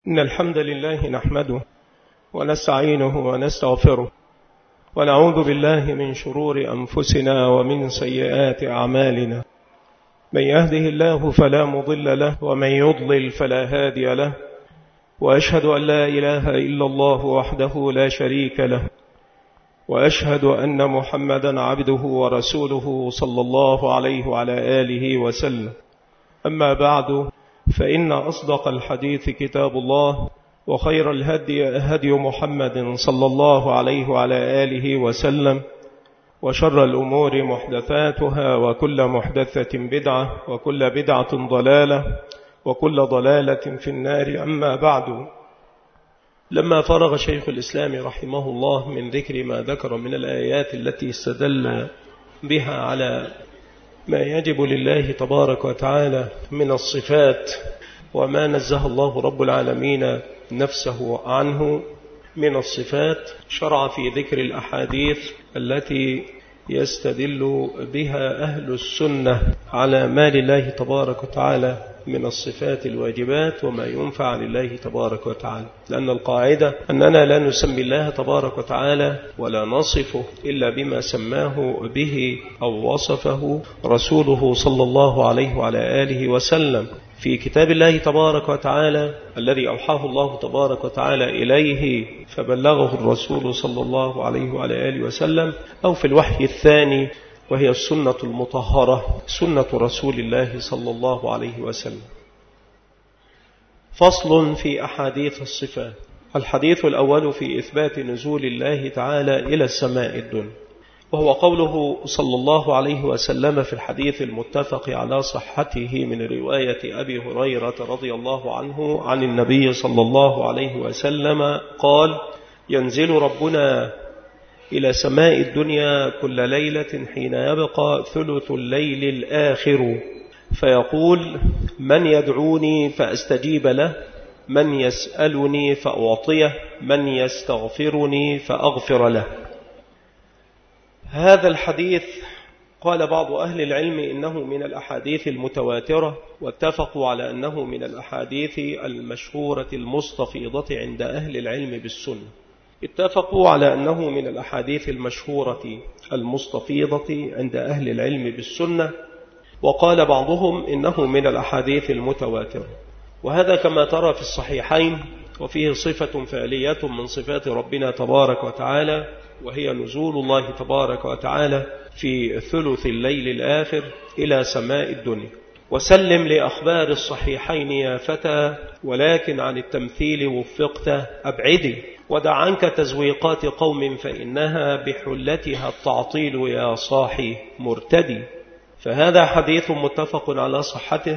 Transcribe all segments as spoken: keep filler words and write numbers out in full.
إن الحمد لله نحمده ونستعينه ونستغفره ونعوذ بالله من شرور أنفسنا ومن سيئات أعمالنا. من يهده الله فلا مضل له ومن يضلل فلا هادي له، وأشهد أن لا إله إلا الله وحده لا شريك له، وأشهد أن محمدا عبده ورسوله صلى الله عليه وعلى آله وسلم. أما بعد، فإن أصدق الحديث كتاب الله، وخير الهدي هدي محمد صلى الله عليه وعلى آله وسلم، وشر الأمور محدثاتها، وكل محدثة بدعة، وكل بدعة ضلالة، وكل ضلالة في النار. أما بعد، لما فرغ شيخ الإسلام رحمه الله من ذكر ما ذكر من الآيات التي استدل بها على ما يجب لله تبارك وتعالى من الصفات وما نزه الله رب العالمين نفسه عنه من الصفات، شرع في ذكر الأحاديث التي يستدل بها أهل السنة على ما لله تبارك وتعالى من الصفات الواجبات وما ينفع لله تبارك وتعالى. لأن القاعدة أننا لا نسمي الله تبارك وتعالى ولا نصفه إلا بما سماه به أو وصفه رسوله صلى الله عليه وعلى آله وسلم في كتاب الله تبارك وتعالى الذي أوحاه الله تبارك وتعالى إليه فبلغه الرسول صلى الله عليه وعلى آله وسلم، أو في الوحي الثاني وهي السنة المطهرة، سنة رسول الله صلى الله عليه وسلم. فصل في أحاديث الصفات. الحديث الأول في إثبات نزول الله تعالى إلى السماء الدنيا، وهو قوله صلى الله عليه وسلم في الحديث المتفق على صحته من رواية أبي هريرة رضي الله عنه عن النبي صلى الله عليه وسلم قال: ينزل ربنا إلى سماء الدنيا كل ليلة حين يبقى ثلث الليل الآخر، فيقول: من يدعوني فأستجيب له، من يسألني فأعطيه، من يستغفرني فأغفر له. هذا الحديث قال بعض أهل العلم إنه من الأحاديث المتواترة، واتفقوا على أنه من الأحاديث المشهورة المستفيضة عند أهل العلم بالسنة. اتفقوا على أنه من الأحاديث المشهورة المستفيضة عند أهل العلم بالسنة، وقال بعضهم إنه من الأحاديث المتواترة. وهذا كما ترى في الصحيحين، وفيه صفة فعلية من صفات ربنا تبارك وتعالى، وهي نزول الله تبارك وتعالى في ثلث الليل الآخر إلى سماء الدنيا. وسلم لأخبار الصحيحين يا فتى، ولكن عن التمثيل وفقت أبعدي، ودع عنك تزويقات قوم فإنها بحلتها التعطيل يا صاحي مرتدي. فهذا حديث متفق على صحته،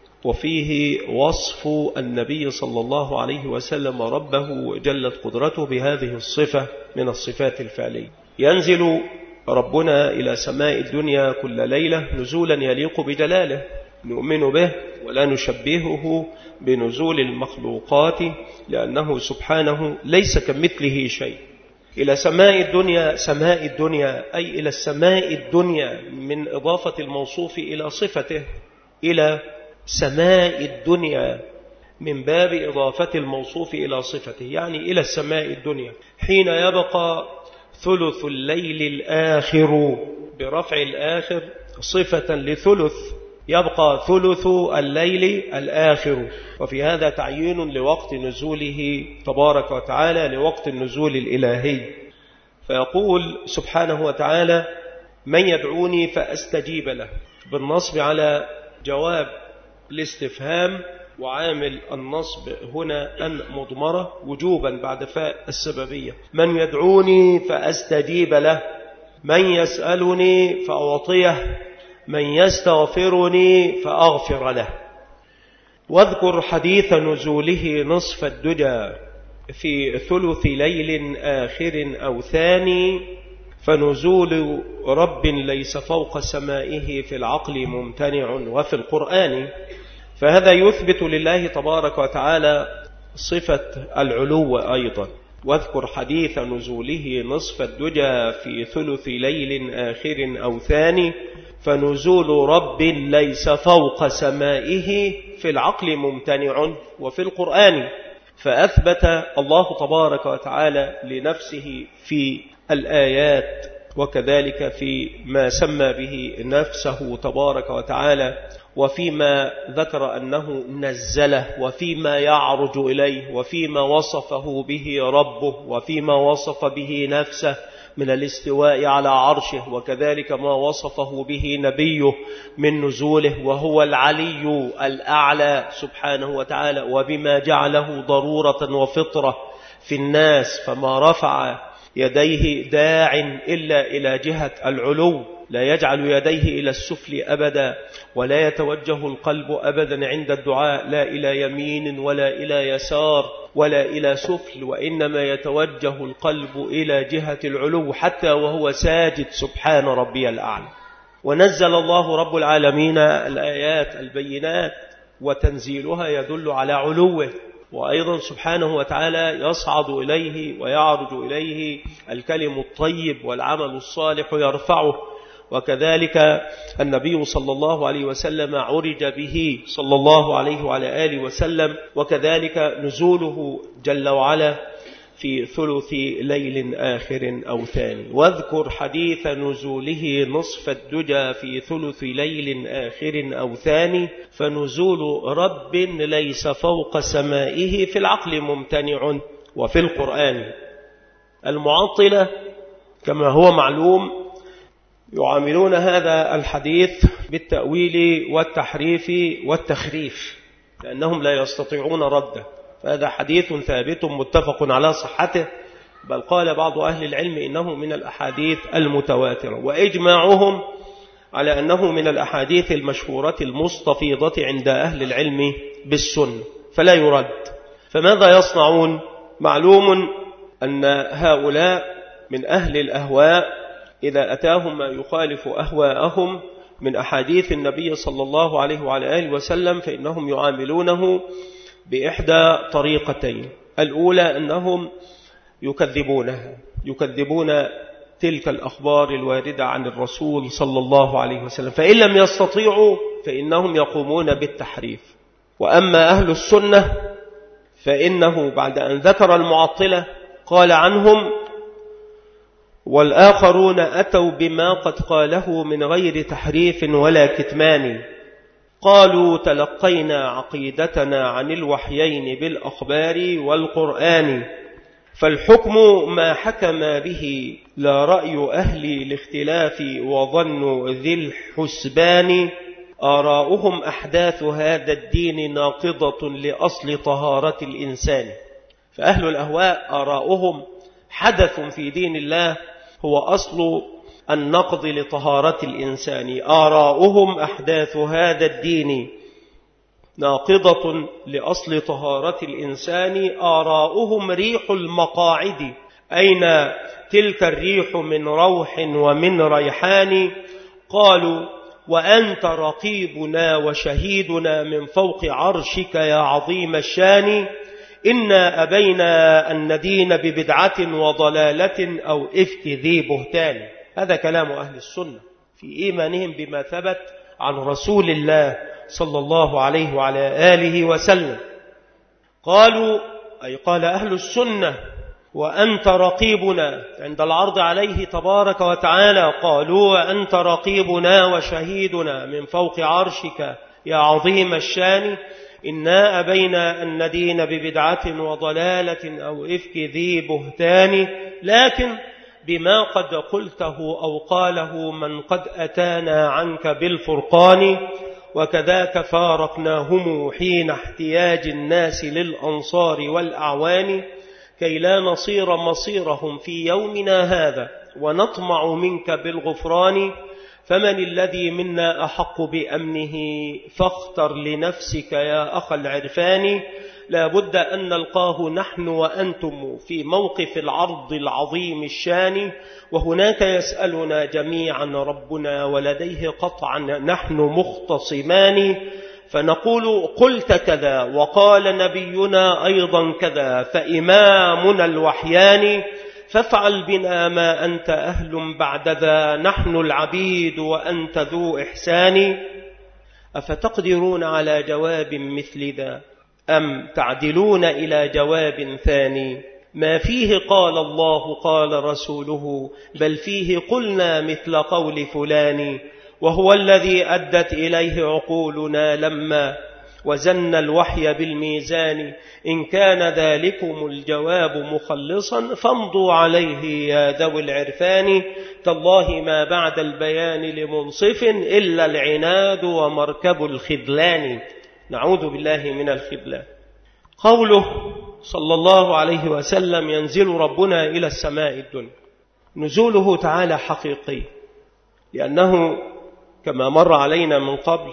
وفيه وصف النبي صلى الله عليه وسلم ربه جلت قدرته بهذه الصفة من الصفات الفعلية. ينزل ربنا إلى سماء الدنيا كل ليلة نزولا يليق بجلاله، نؤمن به ولا نشبهه بنزول المخلوقات، لأنه سبحانه ليس كمثله شيء. إلى سماء الدنيا، سماء الدنيا أي إلى السماء الدنيا من إضافة الموصوف إلى صفته، إلى سماء الدنيا من باب إضافة الموصوف إلى صفته، يعني إلى السماء الدنيا حين يبقى ثلث الليل الآخر، برفع الآخر صفة لثلث، يبقى ثلث الليل الآخر. وفي هذا تعيين لوقت نزوله تبارك وتعالى، لوقت النزول الإلهي. فيقول سبحانه وتعالى: من يدعوني فأستجيب له، بالنصب على جواب الاستفهام، وعامل النصب هنا أن مضمرة وجوبا بعد فاء السببية. من يدعوني فأستجيب له، من يسألني فأعطيه، من يستغفرني فأغفر له. واذكر حديث نزوله نصف الدجى في ثلث ليل آخر أو ثاني، فنزول رب ليس فوق سمائه في العقل ممتنع وفي القرآن. فهذا يثبت لله تبارك وتعالى صفة العلو أيضا. واذكر حديث نزوله نصف الدجى في ثلث ليل آخر أو ثاني، فنزول رب ليس فوق سمائه في العقل ممتنع وفي القرآن. فأثبت الله تبارك وتعالى لنفسه في الآيات وكذلك في ما سمى به نفسه تبارك وتعالى وفيما ذكر أنه نزله وفيما يعرج إليه وفيما وصفه به ربه وفيما وصف به نفسه من الاستواء على عرشه وكذلك ما وصفه به نبيه من نزوله وهو العلي الأعلى سبحانه وتعالى وبما جعله ضرورة وفطرة في الناس فما رفع يديه داع إلا إلى جهة العلو لا يجعل يديه إلى السفل أبدا ولا يتوجه القلب أبدا عند الدعاء لا إلى يمين ولا إلى يسار ولا إلى سفل وإنما يتوجه القلب إلى جهة العلو حتى وهو ساجد سبحان ربي الأعلى. ونزل الله رب العالمين الآيات البينات وتنزيلها يدل على علوه وأيضا سبحانه وتعالى يصعد إليه ويعرج إليه الكلم الطيب والعمل الصالح يرفعه وكذلك النبي صلى الله عليه وسلم عرج به صلى الله عليه وعلى آله وسلم وكذلك نزوله جل وعلا في ثلث ليل آخر أو ثاني. واذكر حديث نزوله نصف الدجى في ثلث ليل آخر أو ثاني فنزول رب ليس فوق سمائه في العقل ممتنع وفي القرآن. المعطلة كما هو معلوم يعاملون هذا الحديث بالتأويل والتحريف والتخريف لأنهم لا يستطيعون رده. فهذا حديث ثابت متفق على صحته بل قال بعض أهل العلم إنه من الأحاديث المتواترة وإجماعهم على أنه من الأحاديث المشهورة المستفيضة عند أهل العلم بالسنة فلا يرد. فماذا يصنعون؟ معلوم أن هؤلاء من أهل الأهواء إذا أتاهم ما يخالف أهواءهم من أحاديث النبي صلى الله عليه وعلى آله وسلم فإنهم يعاملونه بإحدى طريقتين. الأولى أنهم يكذبونها يكذبون تلك الأخبار الواردة عن الرسول صلى الله عليه وسلم فإن لم يستطيعوا فإنهم يقومون بالتحريف. وأما أهل السنة فإنه بعد أن ذكر المعطلة قال عنهم والآخرون أتوا بما قد قاله من غير تحريف ولا كتمان قالوا تلقينا عقيدتنا عن الوحيين بالأخبار والقرآن فالحكم ما حكم به لا رأي أهل الاختلاف وظن ذي الحسبان آراؤهم أحداث هذا الدين ناقضة لأصل طهارة الإنسان. فأهل الأهواء آراؤهم حدث في دين الله هو أصل النقض لطهارة الإنسان. آراؤهم أحداث هذا الدين ناقضة لأصل طهارة الإنسان آراؤهم ريح المقاعد أين تلك الريح من روح ومن ريحان قالوا وأنت رقيبنا وشهيدنا من فوق عرشك يا عظيم الشان إنا أبينا أن ندين ببدعة وضلالة أو إفك ذي بهتان. هذا كلام أهل السنة في إيمانهم بما ثبت عن رسول الله صلى الله عليه وعلى آله وسلم. قالوا أي قال أهل السنة وأنت رقيبنا عند العرض عليه تبارك وتعالى قالوا وأنت رقيبنا وشهيدنا من فوق عرشك يا عظيم الشان إنا أبينا أن ندين ببدعة وضلالة أو إفك ذي بهتان لكن بما قد قلته أو قاله من قد أتانا عنك بالفرقان وكذاك فارقناهم حين احتياج الناس للأنصار والأعوان كي لا نصير مصيرهم في يومنا هذا ونطمع منك بالغفران فمن الذي منا أحق بأمنه فاختر لنفسك يا أخ العرفان لا بد أن نلقاه نحن وأنتم في موقف العرض العظيم الشان وهناك يسألنا جميعا ربنا ولديه قطعا نحن مختصمان فنقول قلت كذا وقال نبينا أيضا كذا فإمامنا الوحيان فافعل بنا ما أنت أهل بعد ذا نحن العبيد وأنت ذو إحسان أفتقدرون على جواب مثل ذا أم تعدلون إلى جواب ثاني ما فيه قال الله قال رسوله بل فيه قلنا مثل قول فلان وهو الذي أدت إليه عقولنا لما وزن الوحي بالميزان إن كان ذلكم الجواب مخلصا فامضوا عليه يا ذوي العرفان تالله ما بعد البيان لمنصف إلا العناد ومركب الخذلان. نعوذ بالله من الخذلان. قوله صلى الله عليه وسلم ينزل ربنا إلى السماء الدنيا، نزوله تعالى حقيقي، لأنه كما مر علينا من قبل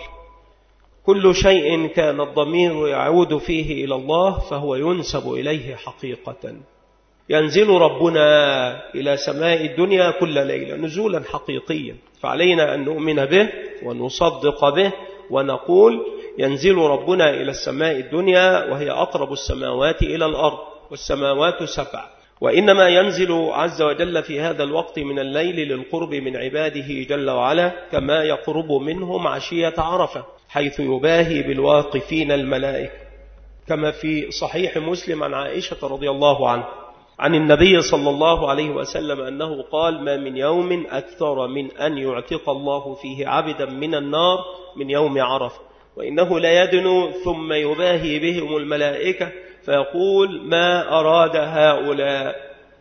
كل شيء كان الضمير يعود فيه إلى الله فهو ينسب إليه حقيقة. ينزل ربنا إلى سماء الدنيا كل ليلة نزولا حقيقيا، فعلينا أن نؤمن به ونصدق به ونقول ينزل ربنا إلى السماء الدنيا وهي أقرب السماوات إلى الأرض، والسماوات سبع، وإنما ينزل عز وجل في هذا الوقت من الليل للقرب من عباده جل وعلا، كما يقرب منهم عشية عرفة حيث يباهي بالواقفين الملائكة، كما في صحيح مسلم عن عائشة رضي الله عنها عن النبي صلى الله عليه وسلم أنه قال ما من يوم أكثر من أن يعتق الله فيه عبدا من النار من يوم عرفة، وإنه لا يدنو ثم يباهي بهم الملائكة فيقول ما أراد هؤلاء.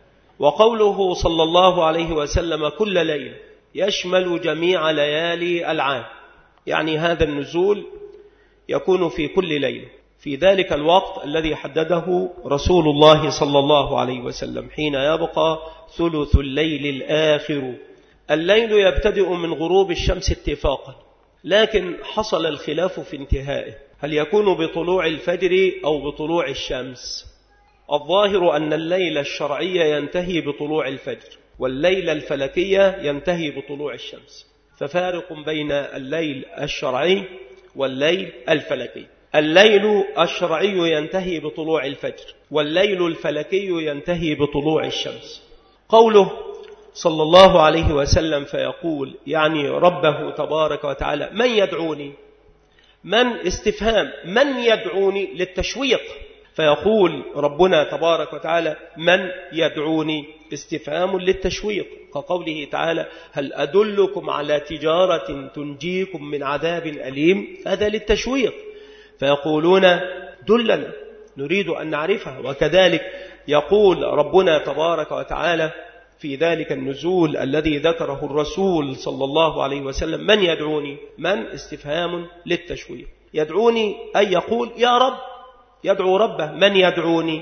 وقوله صلى الله عليه وسلم كل ليلة يشمل جميع ليالي العام، يعني هذا النزول يكون في كل ليلة في ذلك الوقت الذي حدده رسول الله صلى الله عليه وسلم حين يبقى ثلث الليل الآخر. الليل يبتدئ من غروب الشمس اتفاقا، لكن حصل الخلاف في انتهائه، هل يكون بطلوع الفجر أو بطلوع الشمس؟ الظاهر أن الليل الشرعي ينتهي بطلوع الفجر، والليل الفلكي ينتهي بطلوع الشمس، ففارق بين الليل الشرعي والليل الفلكي. الليل الشرعي ينتهي بطلوع الفجر، والليل الفلكي ينتهي بطلوع الشمس. قوله صلى الله عليه وسلم فيقول يعني ربه تبارك وتعالى من يدعوني، من استفهام من يدعوني للتشويق، فيقول ربنا تبارك وتعالى من يدعوني استفهام للتشويق، كقوله تعالى هل أدلكم على تجارة تنجيكم من عذاب أليم، هذا للتشويق، فيقولون دلنا نريد أن نعرفها. وكذلك يقول ربنا تبارك وتعالى في ذلك النزول الذي ذكره الرسول صلى الله عليه وسلم من يدعوني، من استفهام للتشويق، يدعوني أي يقول يا رب، يدعو ربه من يدعوني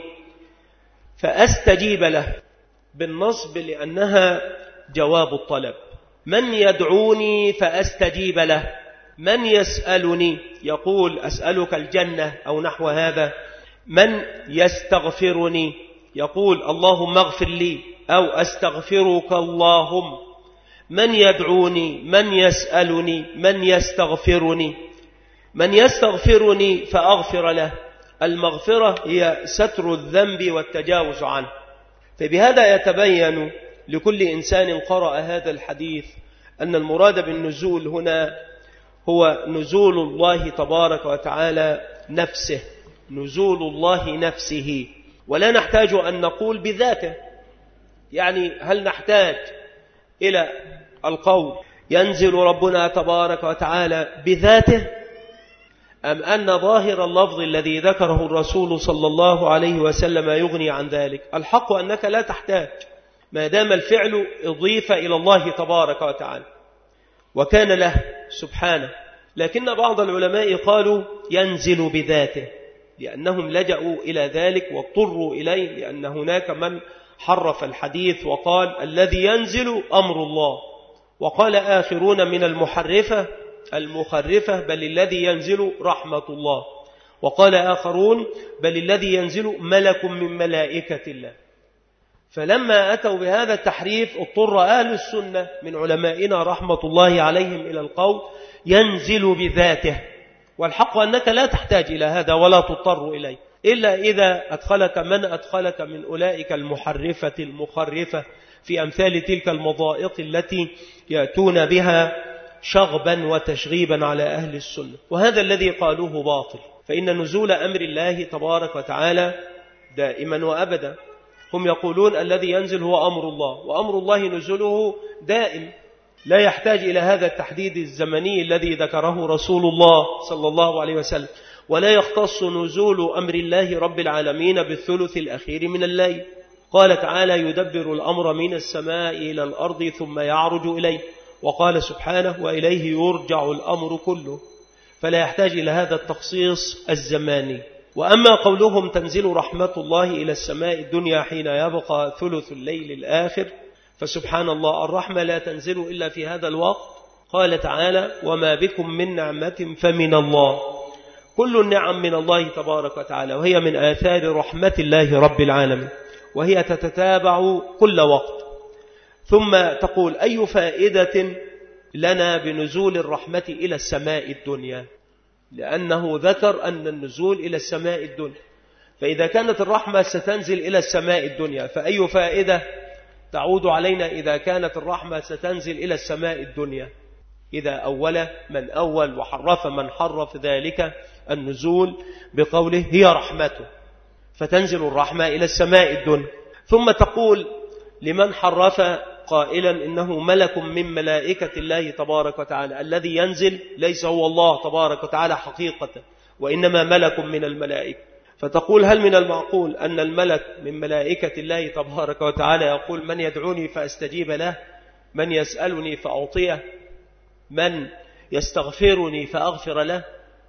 فأستجيب له بالنصب لأنها جواب الطلب، من يدعوني فأستجيب له، من يسألني يقول أسألك الجنة أو نحو هذا، من يستغفرني يقول اللهم اغفر لي أو أستغفرك اللهم، من يدعوني من يسألني من يستغفرني، من يستغفرني فأغفر له، المغفرة هي ستر الذنب والتجاوز عنه. فبهذا يتبين لكل إنسان قرأ هذا الحديث أن المراد بالنزول هنا هو نزول الله تبارك وتعالى نفسه، نزول الله نفسه، ولا نحتاج أن نقول بذاته. يعني هل نحتاج إلى القول ينزل ربنا تبارك وتعالى بذاته، أم أن ظاهر اللفظ الذي ذكره الرسول صلى الله عليه وسلم يغني عن ذلك؟ الحق أنك لا تحتاج ما دام الفعل أضيف إلى الله تبارك وتعالى وكان له سبحانه. لكن بعض العلماء قالوا ينزل بذاته لأنهم لجأوا إلى ذلك واضطروا إليه، لأن هناك من حرف الحديث وقال الذي ينزل أمر الله، وقال آخرون من المحرفة المخرفة بل الذي ينزل رحمة الله، وقال آخرون بل الذي ينزل ملك من ملائكة الله. فلما أتوا بهذا التحريف اضطر أهل السنة من علمائنا رحمة الله عليهم إلى القول ينزل بذاته، والحق أنك لا تحتاج إلى هذا ولا تضطر إليه إلا إذا أدخلك من أدخلك من أولئك المحرفة المخرفة في أمثال تلك المضائق التي يأتون بها شغبا وتشغيبا على أهل السنة، وهذا الذي قالوه باطل. فإن نزول أمر الله تبارك وتعالى دائما وأبدا. هم يقولون الذي ينزل هو أمر الله، وأمر الله نزوله دائم، لا يحتاج إلى هذا التحديد الزمني الذي ذكره رسول الله صلى الله عليه وسلم، ولا يختص نزول أمر الله رب العالمين بالثلث الأخير من الليل. قال تعالى: يدبر الأمر من السماء إلى الأرض ثم يعرج إليه. وقال سبحانه: وإليه يرجع الأمر كله، فلا يحتاج إلى هذا التخصيص الزماني. وأما قولهم تنزل رحمة الله إلى السماء الدنيا حين يبقى ثلث الليل الآخر، فسبحان الله، الرحمة لا تنزل إلا في هذا الوقت. قال تعالى: وما بكم من نعمة فمن الله. كل النعم من الله تبارك وتعالى، وهي من آثار رحمة الله رب العالمين، وهي تتتابع كل وقت. ثم تقول: أي فائدة لنا بنزول الرحمة إلى السماء الدنيا؟ لأنه ذكر أن النزول إلى السماء الدنيا، فإذا كانت الرحمة ستنزل إلى السماء الدنيا فأي فائدة تعود علينا إذا كانت الرحمة ستنزل إلى السماء الدنيا؟ إذا أول من أول وحرف من حرف ذلك النزول بقوله هي رحمته، فتنزل الرحمة إلى السماء الدنيا. ثم تقول لمن حرف قائلا إنه ملك من ملائكة الله تبارك وتعالى، الذي ينزل ليس هو الله تبارك وتعالى حقيقة، وإنما ملك من الملائكة. فتقول: هل من المعقول أن الملك من ملائكة الله تبارك وتعالى يقول: من يدعوني فأستجيب له، من يسألني فأعطيه، من يستغفرني فأغفر له؟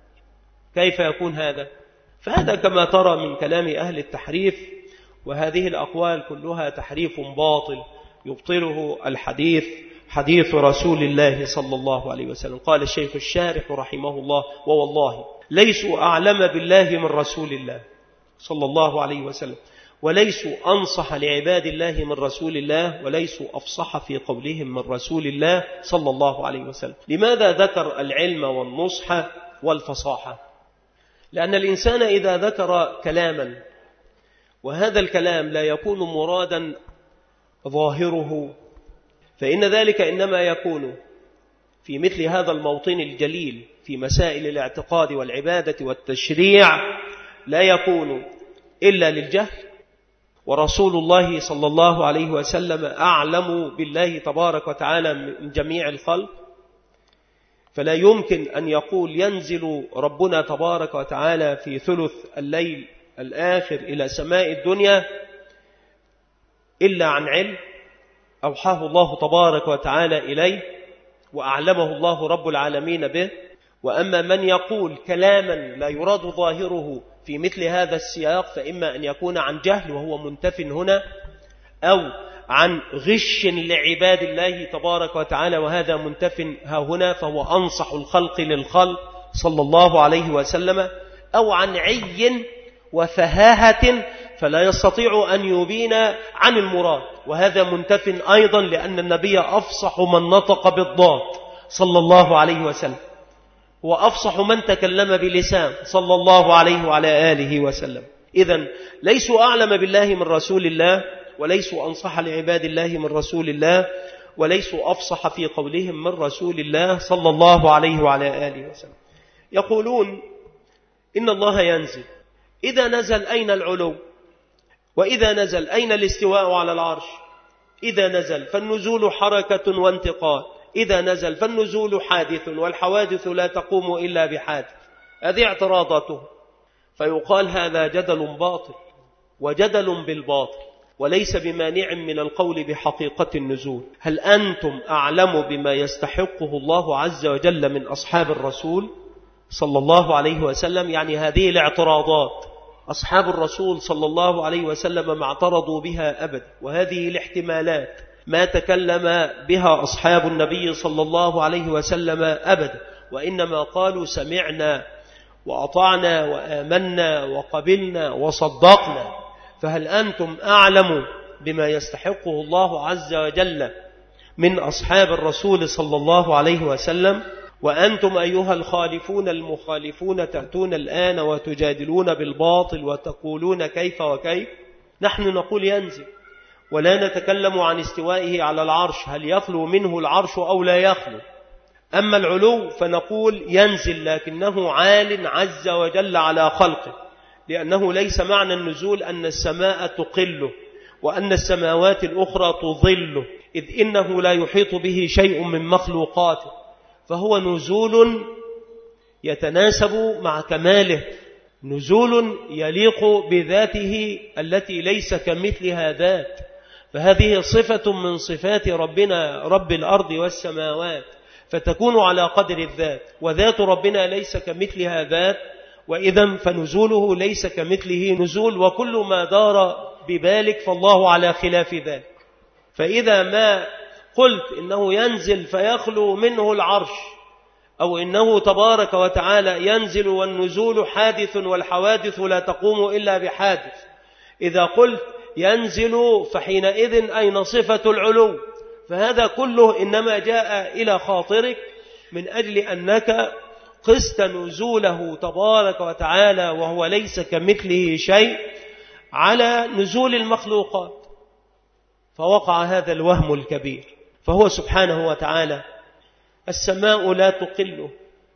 كيف يكون هذا؟ فهذا كما ترى من كلام أهل التحريف، وهذه الأقوال كلها تحريف باطل يبطله الحديث حديث رسول الله صلى الله عليه وسلم. قال الشيخ الشارح رحمه الله: ووالله ليسوا أعلم بالله من رسول الله صلى الله عليه وسلم، وليسوا أنصح لعباد الله من رسول الله، وليسوا أفصح في قولهم من رسول الله صلى الله عليه وسلم. لماذا ذكر العلم والنصح والفصاحة؟ لأن الإنسان إذا ذكر كلاما وهذا الكلام لا يكون مرادا ظاهره، فإن ذلك إنما يكون في مثل هذا الموطن الجليل في مسائل الاعتقاد والعبادة والتشريع، لا يكون إلا للجهل، ورسول الله صلى الله عليه وسلم أعلم بالله تبارك وتعالى من جميع الخلق، فلا يمكن أن يقول ينزل ربنا تبارك وتعالى في ثلث الليل الآخر إلى سماء الدنيا إلا عن علم أوحاه الله تبارك وتعالى إليه وأعلمه الله رب العالمين به. وأما من يقول كلاما لا يراد ظاهره في مثل هذا السياق، فإما أن يكون عن جهل وهو منتف هنا، أو عن غش لعباد الله تبارك وتعالى وهذا منتف ها هنا، فهو أنصح الخلق للخلق صلى الله عليه وسلم، أو عن عي وفهاهة فلا يستطيع أن يبين عن المراد، وهذا منتف أيضا، لأن النبي أفصح من نطق بالضاد صلى الله عليه وسلم، هو أفصح من تكلم بلسان صلى الله عليه وعلى آله وسلم. إذن ليسوا أعلم بالله من رسول الله، وليسوا أنصح لعباد الله من رسول الله، وليسوا أفصح في قولهم من رسول الله صلى الله عليه وعلى آله وسلم. يقولون إن الله ينزل، إذا نزل أين العلو؟ وإذا نزل أين الاستواء على العرش؟ إذا نزل فالنزول حركة وانتقال، إذا نزل فالنزول حادث، والحوادث لا تقوم إلا بحادث. هذه اعتراضاته، فيقال هذا جدل باطل وجدل بالباطل، وليس بمانع من القول بحقيقة النزول. هل أنتم أعلم بما يستحقه الله عز وجل من أصحاب الرسول صلى الله عليه وسلم؟ يعني هذه الاعتراضات أصحاب الرسول صلى الله عليه وسلم ما اعترضوا بها أبدا، وهذه الاحتمالات ما تكلم بها أصحاب النبي صلى الله عليه وسلم أبدا، وإنما قالوا سمعنا وأطعنا وآمنا وقبلنا وصدقنا. فهل أنتم أعلم بما يستحقه الله عز وجل من أصحاب الرسول صلى الله عليه وسلم؟ وأنتم أيها الخالفون المخالفون تأتون الآن وتجادلون بالباطل وتقولون كيف وكيف. نحن نقول ينزل، ولا نتكلم عن استوائه على العرش، هل يخلو منه العرش أو لا يخلو؟ أما العلو فنقول ينزل لكنه عال عز وجل على خلقه، لأنه ليس معنى النزول أن السماء تقله وأن السماوات الأخرى تظله، إذ إنه لا يحيط به شيء من مخلوقاته، فهو نزول يتناسب مع كماله، نزول يليق بذاته التي ليس كمثلها ذات. فهذه صفة من صفات ربنا رب الأرض والسماوات، فتكون على قدر الذات، وذات ربنا ليس كمثلها ذات، وإذا فنزوله ليس كمثله نزول. وكل ما دار ببالك فالله على خلاف ذلك. فإذا ما قلت إنه ينزل فيخلو منه العرش، أو إنه تبارك وتعالى ينزل والنزول حادث والحوادث لا تقوم إلا بحادث، إذا قلت ينزل فحينئذ أين صفة العلو؟ فهذا كله إنما جاء إلى خاطرك من أجل أنك قست نزوله تبارك وتعالى وهو ليس كمثله شيء على نزول المخلوقات، فوقع هذا الوهم الكبير. فهو سبحانه وتعالى السماء لا تقله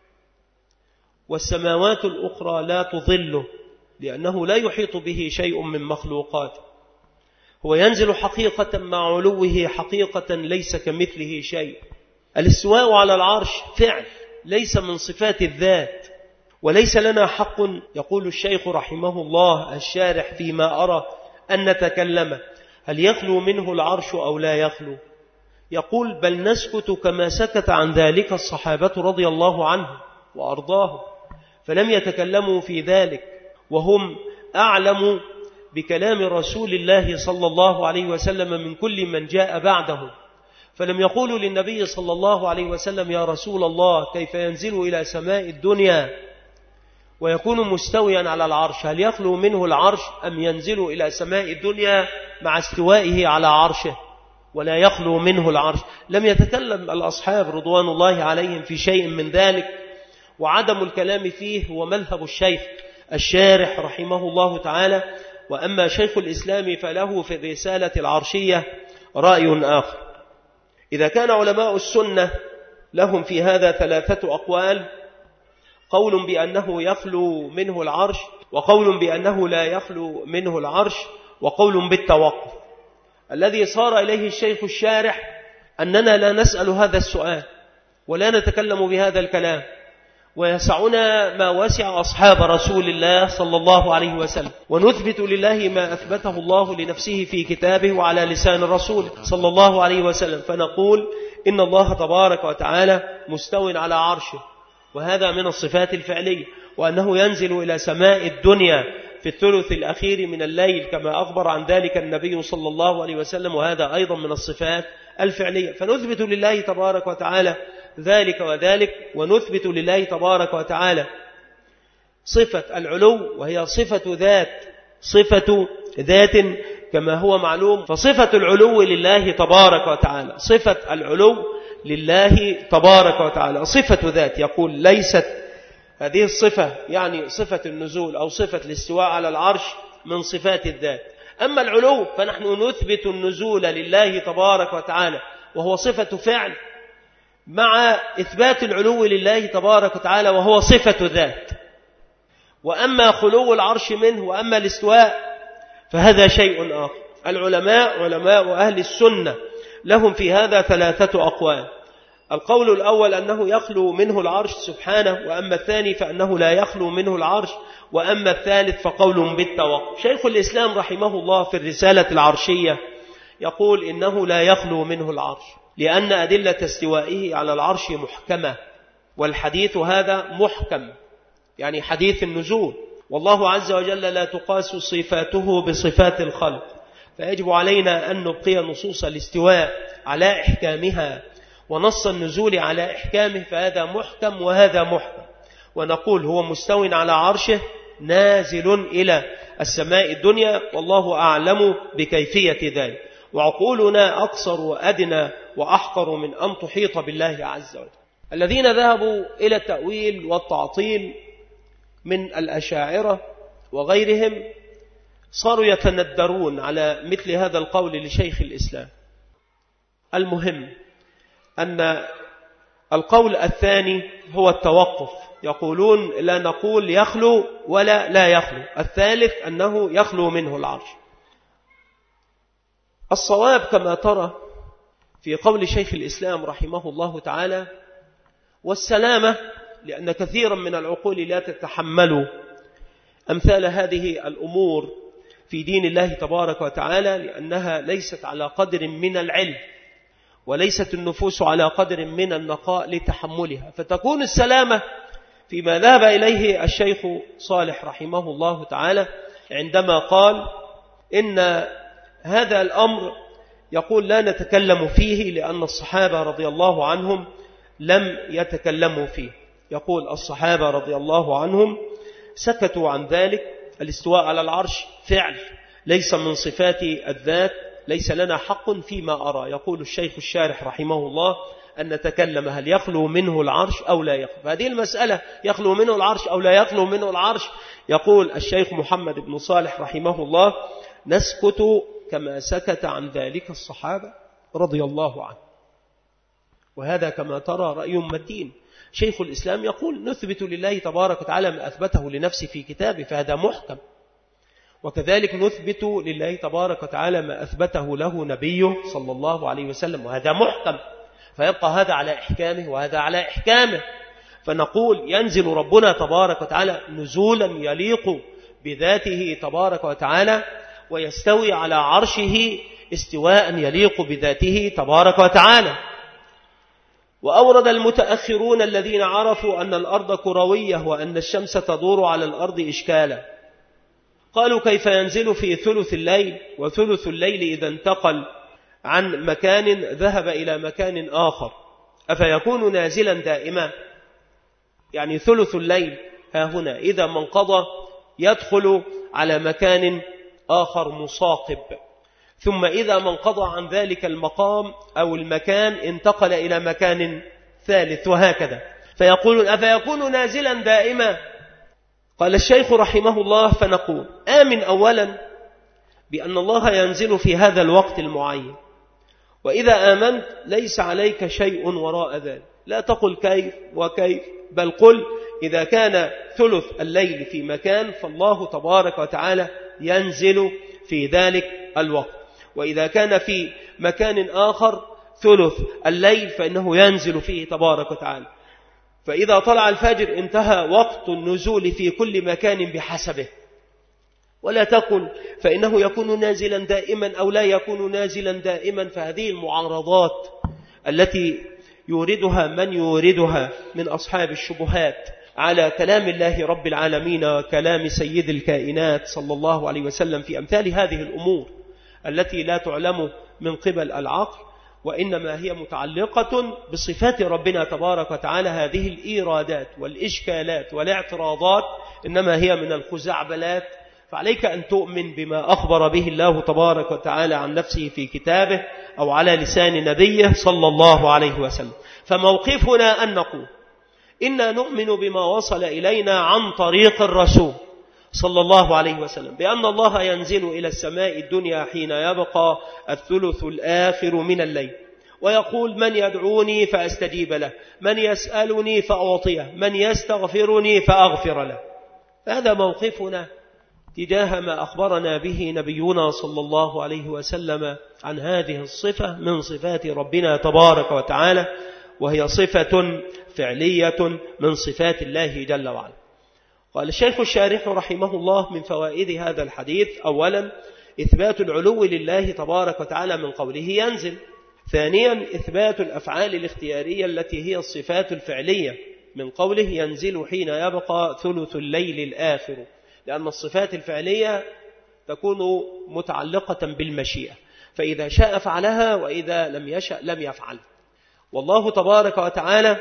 والسماوات الأخرى لا تظله، لأنه لا يحيط به شيء من مخلوقاته. هو ينزل حقيقة مع علوه حقيقة ليس كمثله شيء. الاستواء على العرش فعل ليس من صفات الذات، وليس لنا حق، يقول الشيخ رحمه الله الشارح فيما أرى أن نتكلم، هل يخلو منه العرش أو لا يخلو؟ يقول بل نسكت كما سكت عن ذلك الصحابة رضي الله عنهم وأرضاهم، فلم يتكلموا في ذلك، وهم أعلم بكلام رسول الله صلى الله عليه وسلم من كل من جاء بعده، فلم يقولوا للنبي صلى الله عليه وسلم يا رسول الله كيف ينزل إلى سماء الدنيا ويكون مستويا على العرش، هل يخلو منه العرش أم ينزل إلى سماء الدنيا مع استوائه على عرشه ولا يخلو منه العرش؟ لم يتكلم الأصحاب رضوان الله عليهم في شيء من ذلك، وعدم الكلام فيه هو مذهب الشيخ الشارح رحمه الله تعالى. وأما شيخ الإسلام فله في الرسالة العرشية رأي آخر. إذا كان علماء السنة لهم في هذا ثلاثة أقوال: قول بأنه يخلو منه العرش، وقول بأنه لا يخلو منه العرش، وقول بالتوقف. الذي صار إليه الشيخ الشارح أننا لا نسأل هذا السؤال ولا نتكلم بهذا الكلام، ويسعنا ما وسع أصحاب رسول الله صلى الله عليه وسلم، ونثبت لله ما أثبته الله لنفسه في كتابه وعلى لسان الرسول صلى الله عليه وسلم، فنقول إن الله تبارك وتعالى مستو على عرشه، وهذا من الصفات الفعلية، وأنه ينزل إلى سماء الدنيا في الثلث الأخير من الليل كما أخبر عن ذلك النبي صلى الله عليه وسلم، وهذا أيضا من الصفات الفعلية. فنثبت لله تبارك وتعالى ذلك وذلك، ونثبت لله تبارك وتعالى صفة العلو وهي صفة ذات، صفة ذات كما هو معلوم. فصفة العلو لله تبارك وتعالى، صفة العلو لله تبارك وتعالى صفة ذات. يقول ليست هذه الصفة يعني صفة النزول أو صفة الاستواء على العرش من صفات الذات. أما العلو فنحن نثبت النزول لله تبارك وتعالى وهو صفة فعل، مع إثبات العلو لله تبارك وتعالى وهو صفة ذات. وأما خلو العرش منه وأما الاستواء فهذا شيء آخر. العلماء علماء أهل السنة لهم في هذا ثلاثة أقوال: القول الأول أنه يخلو منه العرش سبحانه، وأما الثاني فأنه لا يخلو منه العرش، وأما الثالث فقول بالتوقف. شيخ الإسلام رحمه الله في الرسالة العرشية يقول إنه لا يخلو منه العرش، لأن أدلة استوائه على العرش محكمة، والحديث هذا محكم يعني حديث النزول، والله عز وجل لا تقاس صفاته بصفات الخلق، فيجب علينا أن نبقي نصوص الاستواء على إحكامها ونص النزول على إحكامه، فهذا محكم وهذا محكم. ونقول هو مستو على عرشه نازل إلى السماء الدنيا، والله أعلم بكيفية ذلك، وعقولنا أقصر وأدنى وأحقر من أن تحيط بالله عز وجل. الذين ذهبوا إلى التأويل والتعطيل من الأشاعرة وغيرهم صاروا يتندرون على مثل هذا القول لشيخ الإسلام. المهم أن القول الثاني هو التوقف، يقولون لا نقول يخلو ولا لا يخلو. الثالث أنه يخلو منه العرش. الصواب كما ترى في قول شيخ الإسلام رحمه الله تعالى والسلامة، لأن كثيرا من العقول لا تتحمل أمثال هذه الأمور في دين الله تبارك وتعالى، لأنها ليست على قدر من العلم، وليست النفوس على قدر من النقاء لتحملها، فتكون السلامة فيما ذهب إليه الشيخ صالح رحمه الله تعالى عندما قال إن هذا الأمر يقول لا نتكلم فيه لأن الصحابة رضي الله عنهم لم يتكلموا فيه. يقول الصحابة رضي الله عنهم سكتوا عن ذلك. الاستواء على العرش فعل ليس من صفات الذات، ليس لنا حق فيما أرى. يقول الشيخ الشارح رحمه الله أن نتكلم هل يخلو منه العرش أو لا يخلو. هذه المسألة يخلو منه العرش أو لا يخلو منه العرش، يقول الشيخ محمد بن صالح رحمه الله نسكت كما سكت عن ذلك الصحابة رضي الله عنه. وهذا كما ترى رأي متين. شيخ الإسلام يقول نثبت لله تبارك وتعالى ما أثبته لنفسه في كتابه، فهذا محكم. وكذلك نثبت لله تبارك وتعالى ما أثبته له نبيه صلى الله عليه وسلم، وهذا محكم. فيبقى هذا على إحكامه وهذا على إحكامه. فنقول ينزل ربنا تبارك وتعالى نزولا يليق بذاته تبارك وتعالى، ويستوي على عرشه استواء يليق بذاته تبارك وتعالى. وأورد المتأخرون الذين عرفوا أن الأرض كروية وأن الشمس تدور على الأرض إشكالا، قالوا كيف ينزل في ثلث الليل، وثلث الليل إذا انتقل عن مكان ذهب إلى مكان آخر أفيكون نازلا دائما؟ يعني ثلث الليل ها هنا إذا ما انقضى يدخل على مكان آخر مصاقب، ثم إذا ما انقضى عن ذلك المقام أو المكان انتقل إلى مكان ثالث، وهكذا. فيقولون أفيكون نازلا دائما؟ قال الشيخ رحمه الله فنقول آمن أولا بأن الله ينزل في هذا الوقت المعين، وإذا آمنت ليس عليك شيء وراء ذلك، لا تقل كيف وكيف، بل قل إذا كان ثلث الليل في مكان فالله تبارك وتعالى ينزل في ذلك الوقت، وإذا كان في مكان آخر ثلث الليل فإنه ينزل فيه تبارك وتعالى. فإذا طلع الفجر انتهى وقت النزول في كل مكان بحسبه. ولا تقل فإنه يكون نازلا دائما أو لا يكون نازلا دائما، فهذه المعارضات التي يوردها من يوردها من أصحاب الشبهات على كلام الله رب العالمين وكلام سيد الكائنات صلى الله عليه وسلم في أمثال هذه الأمور التي لا تعلم من قبل العقل، وإنما هي متعلقة بصفات ربنا تبارك وتعالى. هذه الإيرادات والإشكالات والاعتراضات إنما هي من الخزعبلات. فعليك أن تؤمن بما أخبر به الله تبارك وتعالى عن نفسه في كتابه أو على لسان نبيه صلى الله عليه وسلم. فموقفنا أن نقول إنا نؤمن بما وصل إلينا عن طريق الرسول صلى الله عليه وسلم بأن الله ينزل إلى السماء الدنيا حين يبقى الثلث الآخر من الليل، ويقول من يدعوني فأستجيب له، من يسألني فأعطيه، من يستغفرني فأغفر له. هذا موقفنا تجاه ما أخبرنا به نبينا صلى الله عليه وسلم عن هذه الصفة من صفات ربنا تبارك وتعالى، وهي صفة فعلية من صفات الله جل وعلا. قال الشيخ الشارح رحمه الله من فوائد هذا الحديث أولا إثبات العلو لله تبارك وتعالى من قوله ينزل. ثانيا إثبات الأفعال الاختيارية التي هي الصفات الفعلية من قوله ينزل حين يبقى ثلث الليل الآخر، لأن الصفات الفعلية تكون متعلقة بالمشيئة، فإذا شاء فعلها وإذا لم يشأ لم يفعل. والله تبارك وتعالى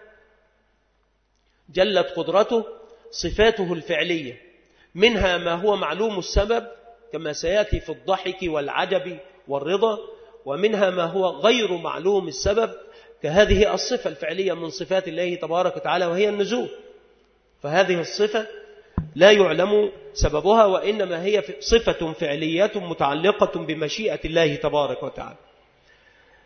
جلت قدرته صفاته الفعلية، منها ما هو معلوم السبب كما سيأتي في الضحك والعجب والرضا، ومنها ما هو غير معلوم السبب كهذه الصفة الفعلية من صفات الله تبارك وتعالى وهي النزول. فهذه الصفة لا يعلم سببها، وإنما هي صفة فعلية متعلقة بمشيئة الله تبارك وتعالى.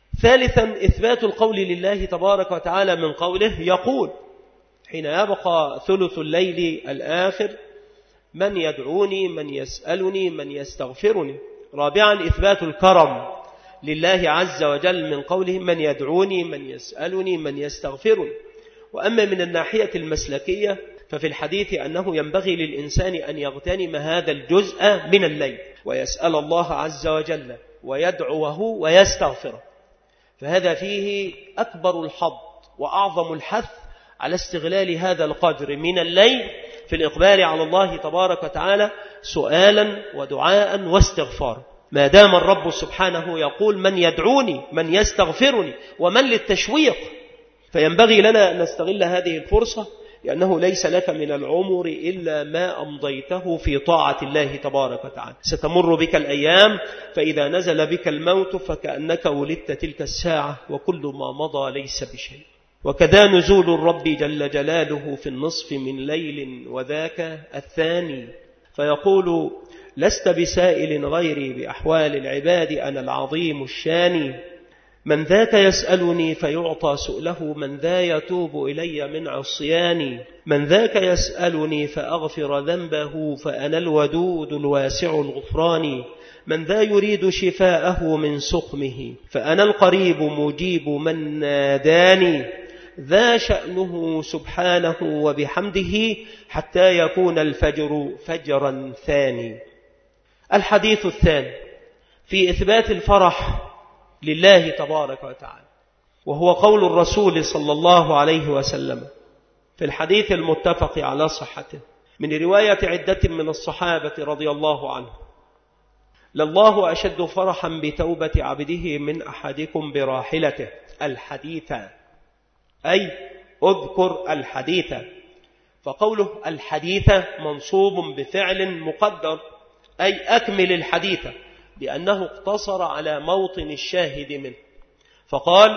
ثالثا إثبات القول لله تبارك وتعالى من قوله يقول حين يبقى ثلث الليل الآخر من يدعوني من يسألني من يستغفرني. رابعا إثبات الكرم لله عز وجل من قوله من يدعوني من يسألني من يستغفرني. وأما من الناحية المسلكية ففي الحديث أنه ينبغي للإنسان أن يغتنم هذا الجزء من الليل ويسأل الله عز وجل ويدعوه ويستغفره، فهذا فيه أكبر الحظ وأعظم الحث على استغلال هذا القدر من الليل في الإقبال على الله تبارك وتعالى سؤالا ودعاء واستغفارا، ما دام الرب سبحانه يقول من يدعوني من يستغفرني ومن للتشويق. فينبغي لنا أن نستغل هذه الفرصة، لأنه ليس لك من العمر إلا ما أمضيته في طاعة الله تبارك وتعالى. ستمر بك الأيام فإذا نزل بك الموت فكأنك ولدت تلك الساعة وكل ما مضى ليس بشيء. وكذا نزول الرب جل جلاله في النصف من ليل وذاك الثاني، فيقول لست بسائل غيري بأحوال العباد أنا العظيم الشاني، من ذاك يسألني فيعطى سؤله من ذا يتوب إلي من عصياني، من ذاك يسألني فأغفر ذنبه فأنا الودود الواسع الغفران، من ذا يريد شفاءه من سقمه فأنا القريب مجيب من ناداني، ذا شأنه سبحانه وبحمده حتى يكون الفجر فجرا ثاني. الحديث الثاني في إثبات الفرح لله تبارك وتعالى، وهو قول الرسول صلى الله عليه وسلم في الحديث المتفق على صحته من رواية عدة من الصحابة رضي الله عنه: لله أشد فرحا بتوبة عبده من أحدكم براحلته الحديث، أي أذكر الحديث. فقوله الحديث منصوب بفعل مقدر، أي أكمل الحديث، لأنه اقتصر على موطن الشاهد منه، فقال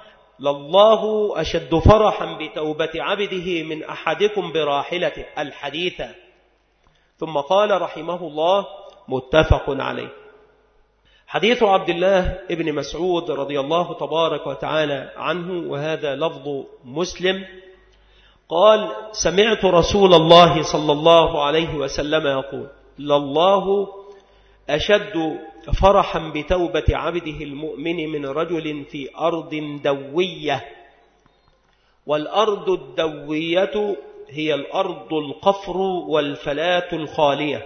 لله أشد فرحا بتوبة عبده من أحدكم براحلته الحديث. ثم قال رحمه الله متفق عليه. حديث عبد الله ابن مسعود رضي الله تبارك وتعالى عنه، وهذا لفظ مسلم، قال سمعت رسول الله صلى الله عليه وسلم يقول لله أشد فرحا بتوبة عبده المؤمن من رجل في أرض دوية. والأرض الدوية هي الأرض القفر والفلاة الخالية.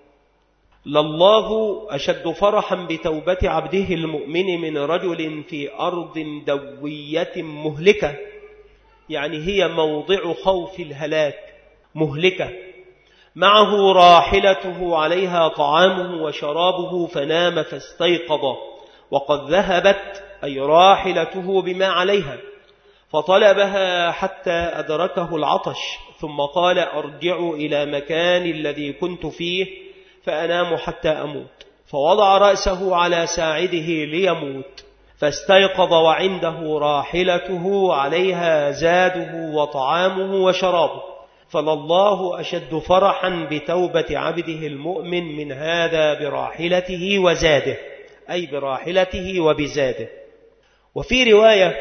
لله أشد فرحا بتوبة عبده المؤمن من رجل في أرض دوية مهلكة، يعني هي موضع خوف الهلاك مهلكة، معه راحلته عليها طعامه وشرابه فنام فاستيقظ وقد ذهبت أي راحلته بما عليها، فطلبها حتى أدركه العطش، ثم قال أرجع إلى مكان الذي كنت فيه فأنام حتى أموت، فوضع رأسه على ساعده ليموت، فاستيقظ وعنده راحلته عليها زاده وطعامه وشرابه. فلله أشد فرحا بتوبة عبده المؤمن من هذا براحلته وزاده، أي براحلته وبزاده. وفي رواية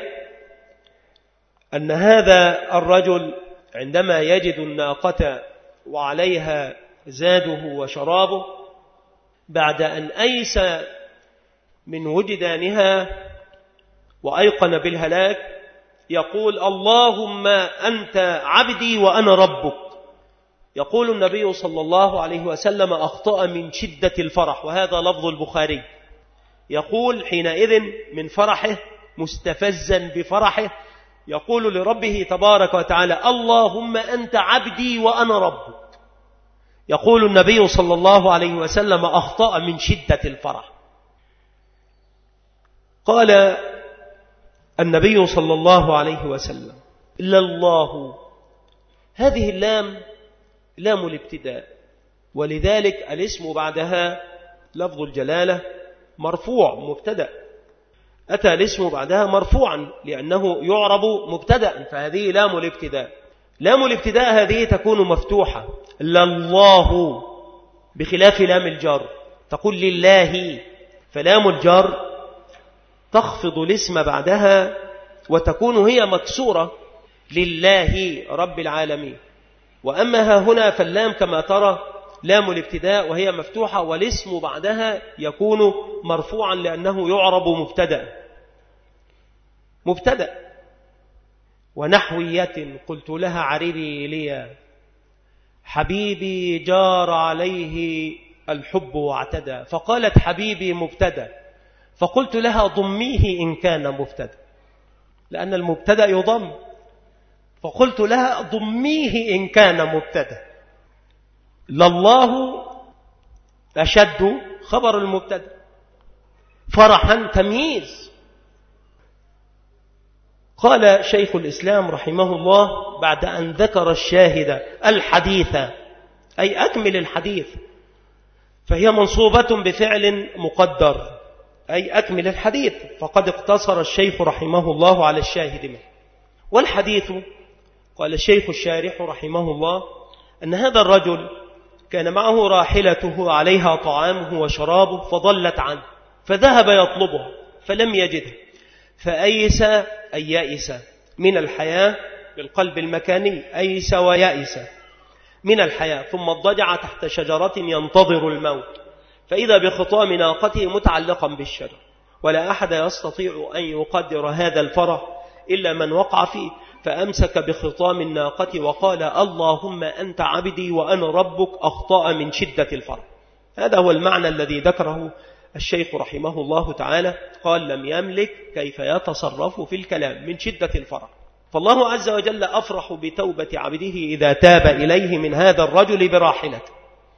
أن هذا الرجل عندما يجد الناقة وعليها زاده وشرابه بعد أن أيس من وجدانها وأيقن بالهلاك يقول اللهم أنت عبدي وأنا ربك. يقول النبي صلى الله عليه وسلم أخطأ من شدة الفرح، وهذا لفظ البخاري. يقول حينئذ من فرحه مستفزا بفرحه يقول لربه تبارك وتعالى اللهم أنت عبدي وأنا ربك. يقول النبي صلى الله عليه وسلم أخطأ من شدة الفرح. قال النبي صلى الله عليه وسلم إلا الله، هذه اللام لام الابتداء، ولذلك الاسم بعدها لفظ الجلالة مرفوع مبتدأ، أتى الاسم بعدها مرفوعا لأنه يعرب مبتدأ، فهذه لام الابتداء. لام الابتداء هذه تكون مفتوحة لله، بخلاف لام الجر تقول لله، فلام الجر تخفض الاسم بعدها وتكون هي مكسورة لله رب العالمين. وأما ها هنا فاللام كما ترى لام الابتداء وهي مفتوحة، والاسم بعدها يكون مرفوعا لأنه يعرب مبتدأ مبتدأ ونحوية قلت لها عربي لي حبيبي جار عليه الحب واعتدى، فقالت حبيبي مبتدأ، فقلت لها ضميه إن كان مبتدأ، لأن المبتدأ يضم، فقلت لها ضميه إن كان مبتدأ. لله أشد خبر المبتدأ، فرحا تمييز. قال شيخ الإسلام رحمه الله بعد أن ذكر الشاهد الحديث أي أكمل الحديث، فهي منصوبة بفعل مقدر أي أكمل الحديث، فقد اقتصر الشيخ رحمه الله على الشاهد منه. والحديث قال الشيخ الشارح رحمه الله أن هذا الرجل كان معه راحلته عليها طعامه وشرابه فضلت عنه، فذهب يطلبها فلم يجدها، فأيس أي يأس من الحياة بالقلب المكاني، أيس ويأس من الحياة، ثم اضطجع تحت شجرة ينتظر الموت، فإذا بخطام ناقته متعلقا بالشجر، ولا أحد يستطيع أن يقدر هذا الفرح إلا من وقع فيه، فأمسك بخطام الناقة وقال اللهم أنت عبدي وأنا ربك، أخطأ من شدة الفرح. هذا هو المعنى الذي ذكره الشيخ رحمه الله تعالى، قال لم يملك كيف يتصرف في الكلام من شدة الفرح. فالله عز وجل أفرح بتوبة عبده إذا تاب إليه من هذا الرجل براحلته.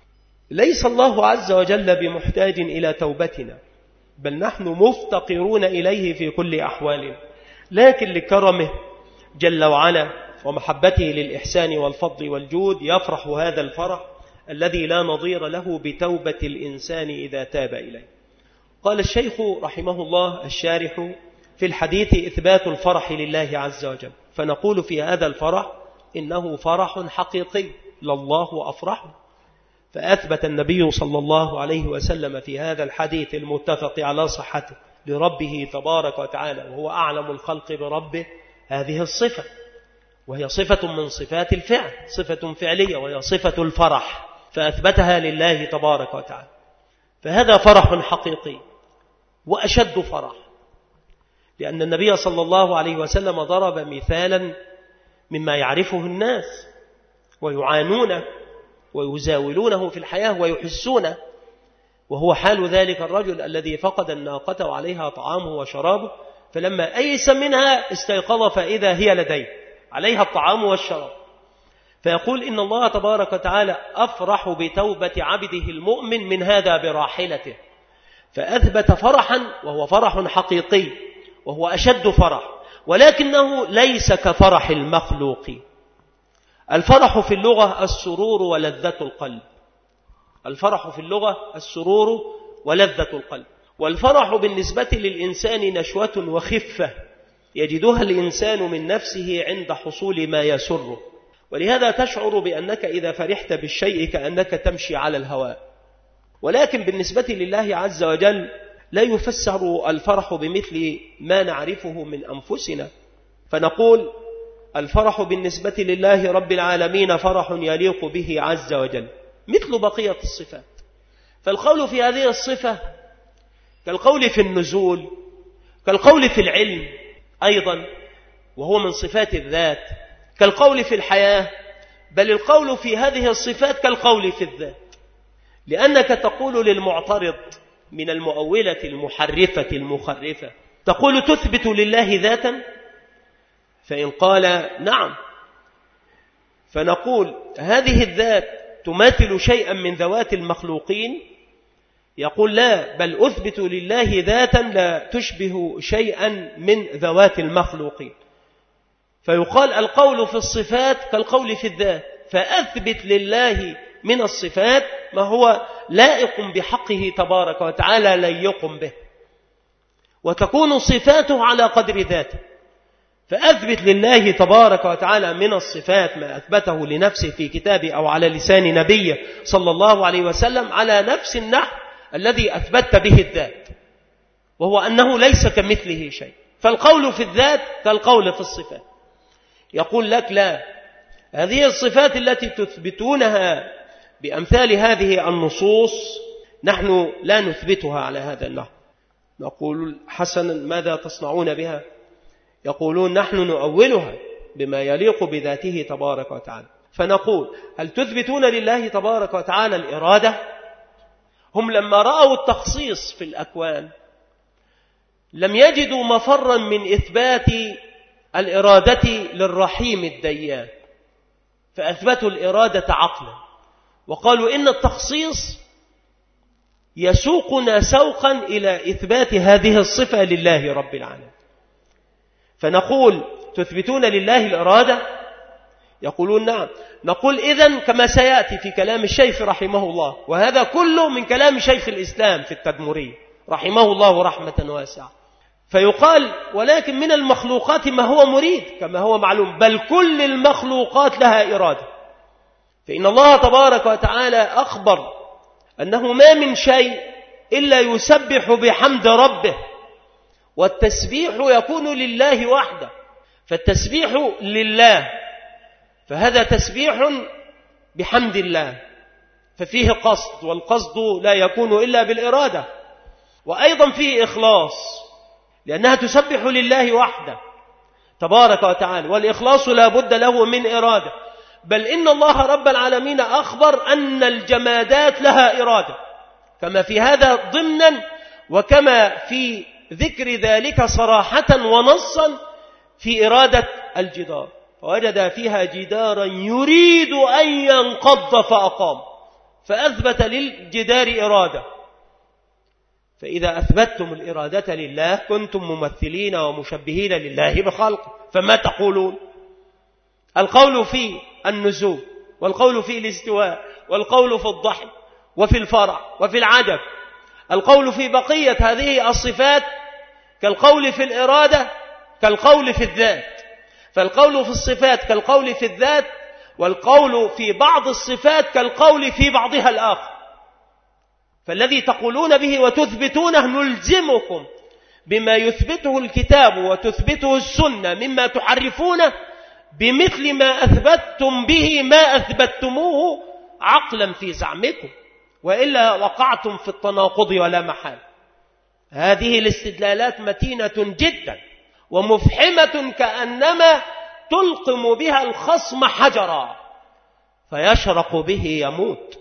ليس الله عز وجل بمحتاج إلى توبتنا، بل نحن مفتقرون إليه في كل أحوالنا، لكن لكرمه جل وعلا ومحبته للإحسان والفضل والجود يفرح هذا الفرح الذي لا نظير له بتوبة الإنسان إذا تاب إليه. قال الشيخ رحمه الله الشارح في الحديث إثبات الفرح لله عز وجل، فنقول في هذا الفرح إنه فرح حقيقي لله أفرح، فأثبت النبي صلى الله عليه وسلم في هذا الحديث المتفق على صحته لربه تبارك وتعالى وهو أعلم الخلق بربه هذه الصفة، وهي صفة من صفات الفعل، صفة فعلية وهي صفة الفرح، فأثبتها لله تبارك وتعالى. فهذا فرح حقيقي وأشد فرح، لأن النبي صلى الله عليه وسلم ضرب مثالا مما يعرفه الناس ويعانونه ويزاولونه في الحياة ويحسونه، وهو حال ذلك الرجل الذي فقد الناقة وعليها طعامه وشرابه، فلما أيس منها استيقظ فإذا هي لديه عليها الطعام والشراب، فيقول إن الله تبارك وتعالى أفرح بتوبة عبده المؤمن من هذا براحلته، فأثبت فرحا وهو فرح حقيقي وهو أشد فرح، ولكنه ليس كفرح المخلوق. الفرح في اللغة السرور ولذة القلب، الفرح في اللغة السرور ولذة القلب، والفرح بالنسبة للإنسان نشوة وخفة يجدها الإنسان من نفسه عند حصول ما يسره، ولهذا تشعر بأنك إذا فرحت بالشيء كأنك تمشي على الهواء. ولكن بالنسبة لله عز وجل لا يفسر الفرح بمثل ما نعرفه من أنفسنا، فنقول الفرح بالنسبة لله رب العالمين فرح يليق به عز وجل مثل بقية الصفات. فالقول في هذه الصفة كالقول في النزول، كالقول في العلم أيضا وهو من صفات الذات، كالقول في الحياة، بل القول في هذه الصفات كالقول في الذات، لأنك تقول للمعترض من المؤولة المحرفة المخرفة، تقول تثبت لله ذاتا؟ فإن قال نعم فنقول هذه الذات تماثل شيئا من ذوات المخلوقين، يقول لا، بل أثبت لله ذاتا لا تشبه شيئا من ذوات المخلوقين، فيقال القول في الصفات كالقول في الذات، فأثبت لله من الصفات ما هو لائق بحقه تبارك وتعالى ليق به، وتكون صفاته على قدر ذاته، فأثبت لله تبارك وتعالى من الصفات ما أثبته لنفسه في كتابه أو على لسان نبيه صلى الله عليه وسلم على نفس النحو الذي أثبت به الذات. وهو أنه ليس كمثله شيء. فالقول في الذات كالقول في الصفات. يقول لك لا، هذه الصفات التي تثبتونها بأمثال هذه النصوص نحن لا نثبتها على هذا النحو. نقول حسنا ماذا تصنعون بها؟ يقولون نحن نؤولها بما يليق بذاته تبارك وتعالى. فنقول هل تثبتون لله تبارك وتعالى الإرادة؟ هم لما رأوا التخصيص في الأكوان لم يجدوا مفرا من إثبات الإرادة للرحيم الديان، فأثبتوا الإرادة عقلا، وقالوا إن التخصيص يسوقنا سوقا إلى إثبات هذه الصفة لله رب العالمين. فنقول تثبتون لله الإرادة؟ يقولون نعم. نقول إذن كما سيأتي في كلام الشيخ رحمه الله، وهذا كله من كلام شيخ الإسلام في التدمري رحمه الله رحمة واسعة، فيقال ولكن من المخلوقات ما هو مريد كما هو معلوم، بل كل المخلوقات لها إرادة. فإن الله تبارك وتعالى أخبر أنه ما من شيء إلا يسبح بحمد ربه، والتسبيح يكون لله وحده، فالتسبيح لله، فهذا تسبيح بحمد الله، ففيه قصد، والقصد لا يكون إلا بالإرادة. وأيضا فيه إخلاص، لأنها تسبح لله وحده تبارك وتعالى، والإخلاص لا بد له من إرادة. بل إن الله رب العالمين أخبر أن الجمادات لها إرادة، كما في هذا ضمنا وكما في ذكر ذلك صراحة ونصا في إرادة الجدار، فوجد فيها جدارا يريد أن ينقض فأقام، فأثبت للجدار إرادة. فإذا أثبتتم الإرادة لله كنتم ممثلين ومشبهين لله بخلق. فما تقولون؟ القول في النزول، والقول في الاستواء، والقول في الضحك وفي الفرع وفي العجب، القول في بقية هذه الصفات كالقول في الإرادة كالقول في الذات، فالقول في الصفات كالقول في الذات، والقول في بعض الصفات كالقول في بعضها الآخر. فالذي تقولون به وتثبتونه نلزمكم بما يثبته الكتاب وتثبته السنة مما تحرفونه بمثل ما أثبتتم به ما أثبتموه عقلا في زعمكم، وإلا وقعتم في التناقض ولا محال. هذه الاستدلالات متينة جدا ومفحمة، كأنما تلقم بها الخصم حجرا فيشرق به يموت.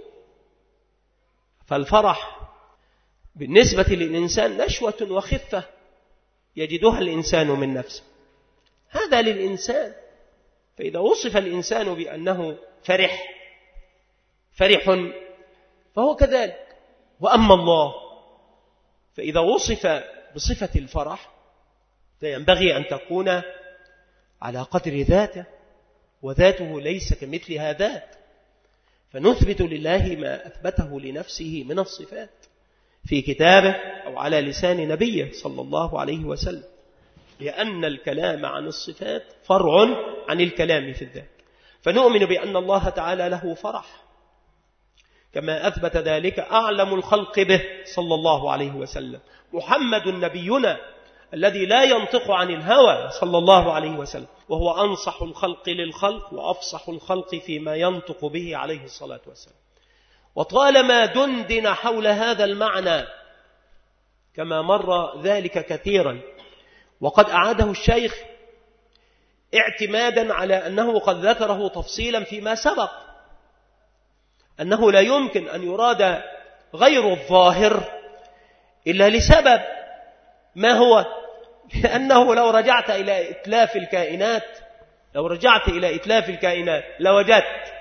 فالفرح بالنسبة للإنسان نشوة وخفة يجدها الإنسان من نفسه، هذا للإنسان. فإذا وصف الإنسان بأنه فرح فرح فهو كذلك. وأما الله فإذا وصف بصفة الفرح فينبغي أن تكون على قدر ذاته، وذاته ليس كمثلها ذات، فنثبت لله ما أثبته لنفسه من الصفات في كتابه أو على لسان نبيه صلى الله عليه وسلم، لأن الكلام عن الصفات فرع عن الكلام في الذات. فنؤمن بأن الله تعالى له فرح كما أثبت ذلك أعلم الخلق به صلى الله عليه وسلم، محمد نبينا الذي لا ينطق عن الهوى صلى الله عليه وسلم، وهو أنصح الخلق للخلق وأفصح الخلق فيما ينطق به عليه الصلاة والسلام. وطالما دندن حول هذا المعنى كما مر ذلك كثيرا، وقد أعاده الشيخ اعتمادا على أنه قد ذكره تفصيلا فيما سبق، أنه لا يمكن أن يراد غير الظاهر إلا لسبب، ما هو؟ لأنه لو رجعت إلى إتلاف الكائنات لو رجعت إلى إتلاف الكائنات لوجدت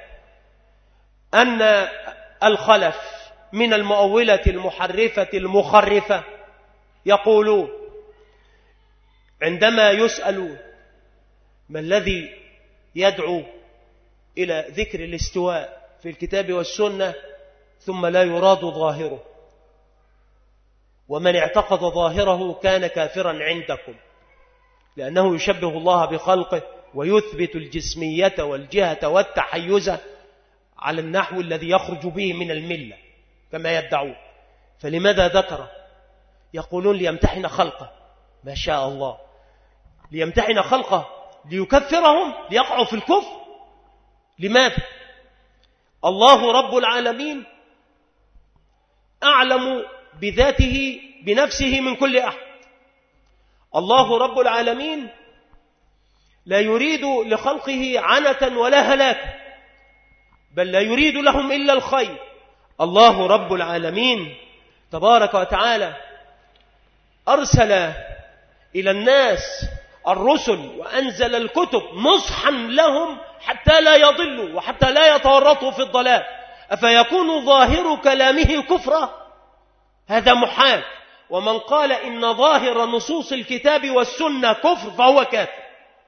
أن الخلف من المؤولة المحرفة المخرفة يقولون عندما يسألون ما الذي يدعو إلى ذكر الاستواء في الكتاب والسنة ثم لا يراد ظاهره، ومن اعتقد ظاهره كان كافرا عندكم، لأنه يشبه الله بخلقه ويثبت الجسمية والجهة والتحيز على النحو الذي يخرج به من الملة كما يدعون. فلماذا ذكر؟ يقولون ليمتحن خلقه. ما شاء الله، ليمتحن خلقه ليكفرهم ليقعوا في الكفر. لماذا؟ الله رب العالمين أعلم بذاته بنفسه من كل أحد. الله رب العالمين لا يريد لخلقه عنة ولا هلاكا، بل لا يريد لهم إلا الخير. الله رب العالمين تبارك وتعالى أرسل إلى الناس الرسل وأنزل الكتب نصحا لهم حتى لا يضلوا وحتى لا يتورطوا في الضلال. أفيكون ظاهر كلامه كفرا؟ هذا محال. ومن قال إن ظاهر نصوص الكتاب والسنة كفر فهو كافر.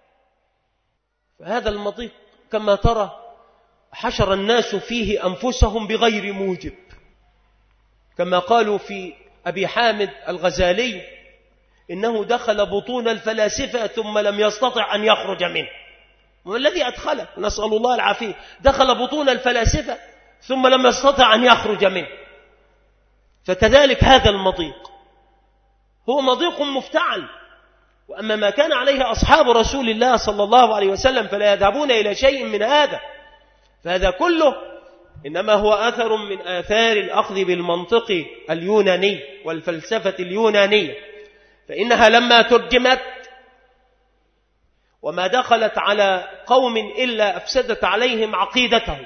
فهذا المضيق كما ترى حشر الناس فيه أنفسهم بغير موجب، كما قالوا في أبي حامد الغزالي إنه دخل بطون الفلاسفة ثم لم يستطع أن يخرج منه. والذي أدخله نسأل الله العافية، دخل بطون الفلاسفة ثم لم يستطع أن يخرج منه. فكذلك هذا المضيق هو مضيق مفتعل. وأما ما كان عليه أصحاب رسول الله صلى الله عليه وسلم فلا يذهبون إلى شيء من هذا. فهذا كله إنما هو أثر من آثار الأخذ بالمنطق اليوناني والفلسفة اليونانية، فإنها لما ترجمت وما دخلت على قوم إلا أفسدت عليهم عقيدتهم.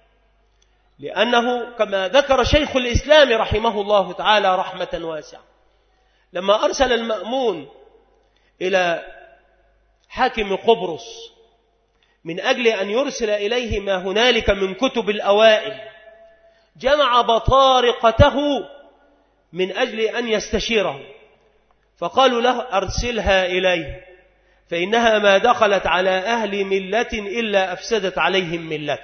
لأنه كما ذكر شيخ الإسلام رحمه الله تعالى رحمة واسعة، لما أرسل المأمون إلى حاكم قبرص من أجل أن يرسل إليه ما هنالك من كتب الأوائل، جمع بطارقته من أجل أن يستشيره، فقالوا له أرسلها إليه فإنها ما دخلت على أهل ملة إلا أفسدت عليهم ملة.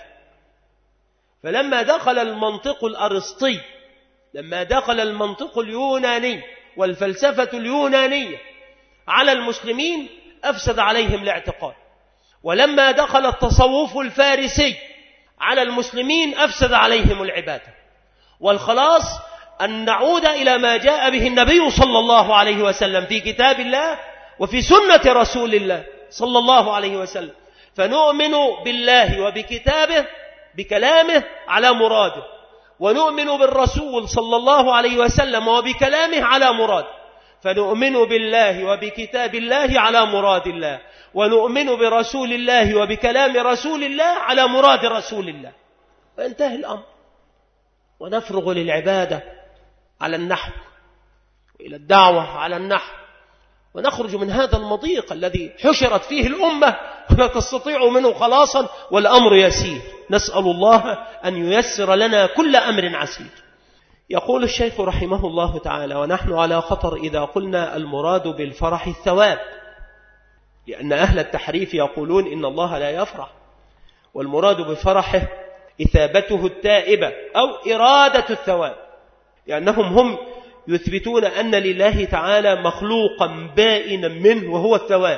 فلما دخل المنطق الأرسطي، لما دخل المنطق اليوناني والفلسفة اليونانية على المسلمين أفسد عليهم الاعتقاد. ولما دخل التصوف الفارسي على المسلمين أفسد عليهم العبادة. والخلاص أن نعود إلى ما جاء به النبي صلى الله عليه وسلم في كتاب الله وفي سنة رسول الله صلى الله عليه وسلم، فنؤمن بالله وبكتابه بكلامه على مراده، ونؤمن بالرسول صلى الله عليه وسلم وبكلامه على مراده، فنؤمن بالله وبكتاب الله على مراد الله، ونؤمن برسول الله وبكلام رسول الله على مراد رسول الله، وينتهي الأمر. ونفرغ للعبادة على النحو وإلى الدعوة على النحو، ونخرج من هذا المضيق الذي حشرت فيه الأمة ولا تستطيع منه خلاصا، والأمر يسير. نسأل الله أن ييسر لنا كل أمر عسير. يقول الشيخ رحمه الله تعالى: ونحن على خطر إذا قلنا المراد بالفرح الثواب، لأن أهل التحريف يقولون إن الله لا يفرح، والمراد بفرحه إثابته التائبة أو إرادة الثواب، لأنهم هم يثبتون أن لله تعالى مخلوقا بائنا منه وهو الثواب،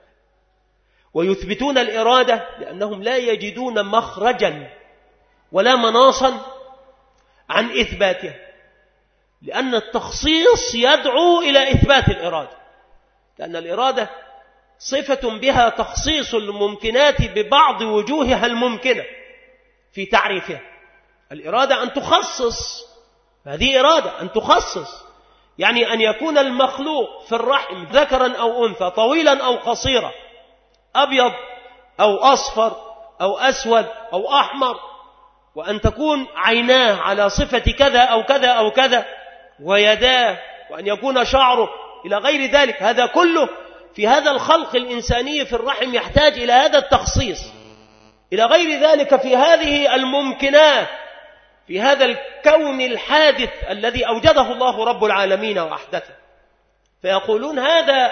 ويثبتون الإرادة لأنهم لا يجدون مخرجا ولا مناصا عن إثباتها، لأن التخصيص يدعو إلى إثبات الإرادة، لأن الإرادة صفة بها تخصيص الممكنات ببعض وجوهها الممكنة في تعريفها. الإرادة أن تخصص، هذه إرادة أن تخصص، يعني أن يكون المخلوق في الرحم ذكرا أو أنثى، طويلا أو قصيرا، أبيض أو أصفر أو أسود أو أحمر، وأن تكون عيناه على صفة كذا أو كذا أو كذا، ويداه، وأن يكون شعره إلى غير ذلك. هذا كله في هذا الخلق الإنساني في الرحم يحتاج إلى هذا التخصيص. إلى غير ذلك في هذه الممكنات، في هذا الكون الحادث الذي أوجده الله رب العالمين وأحدثه. فيقولون هذا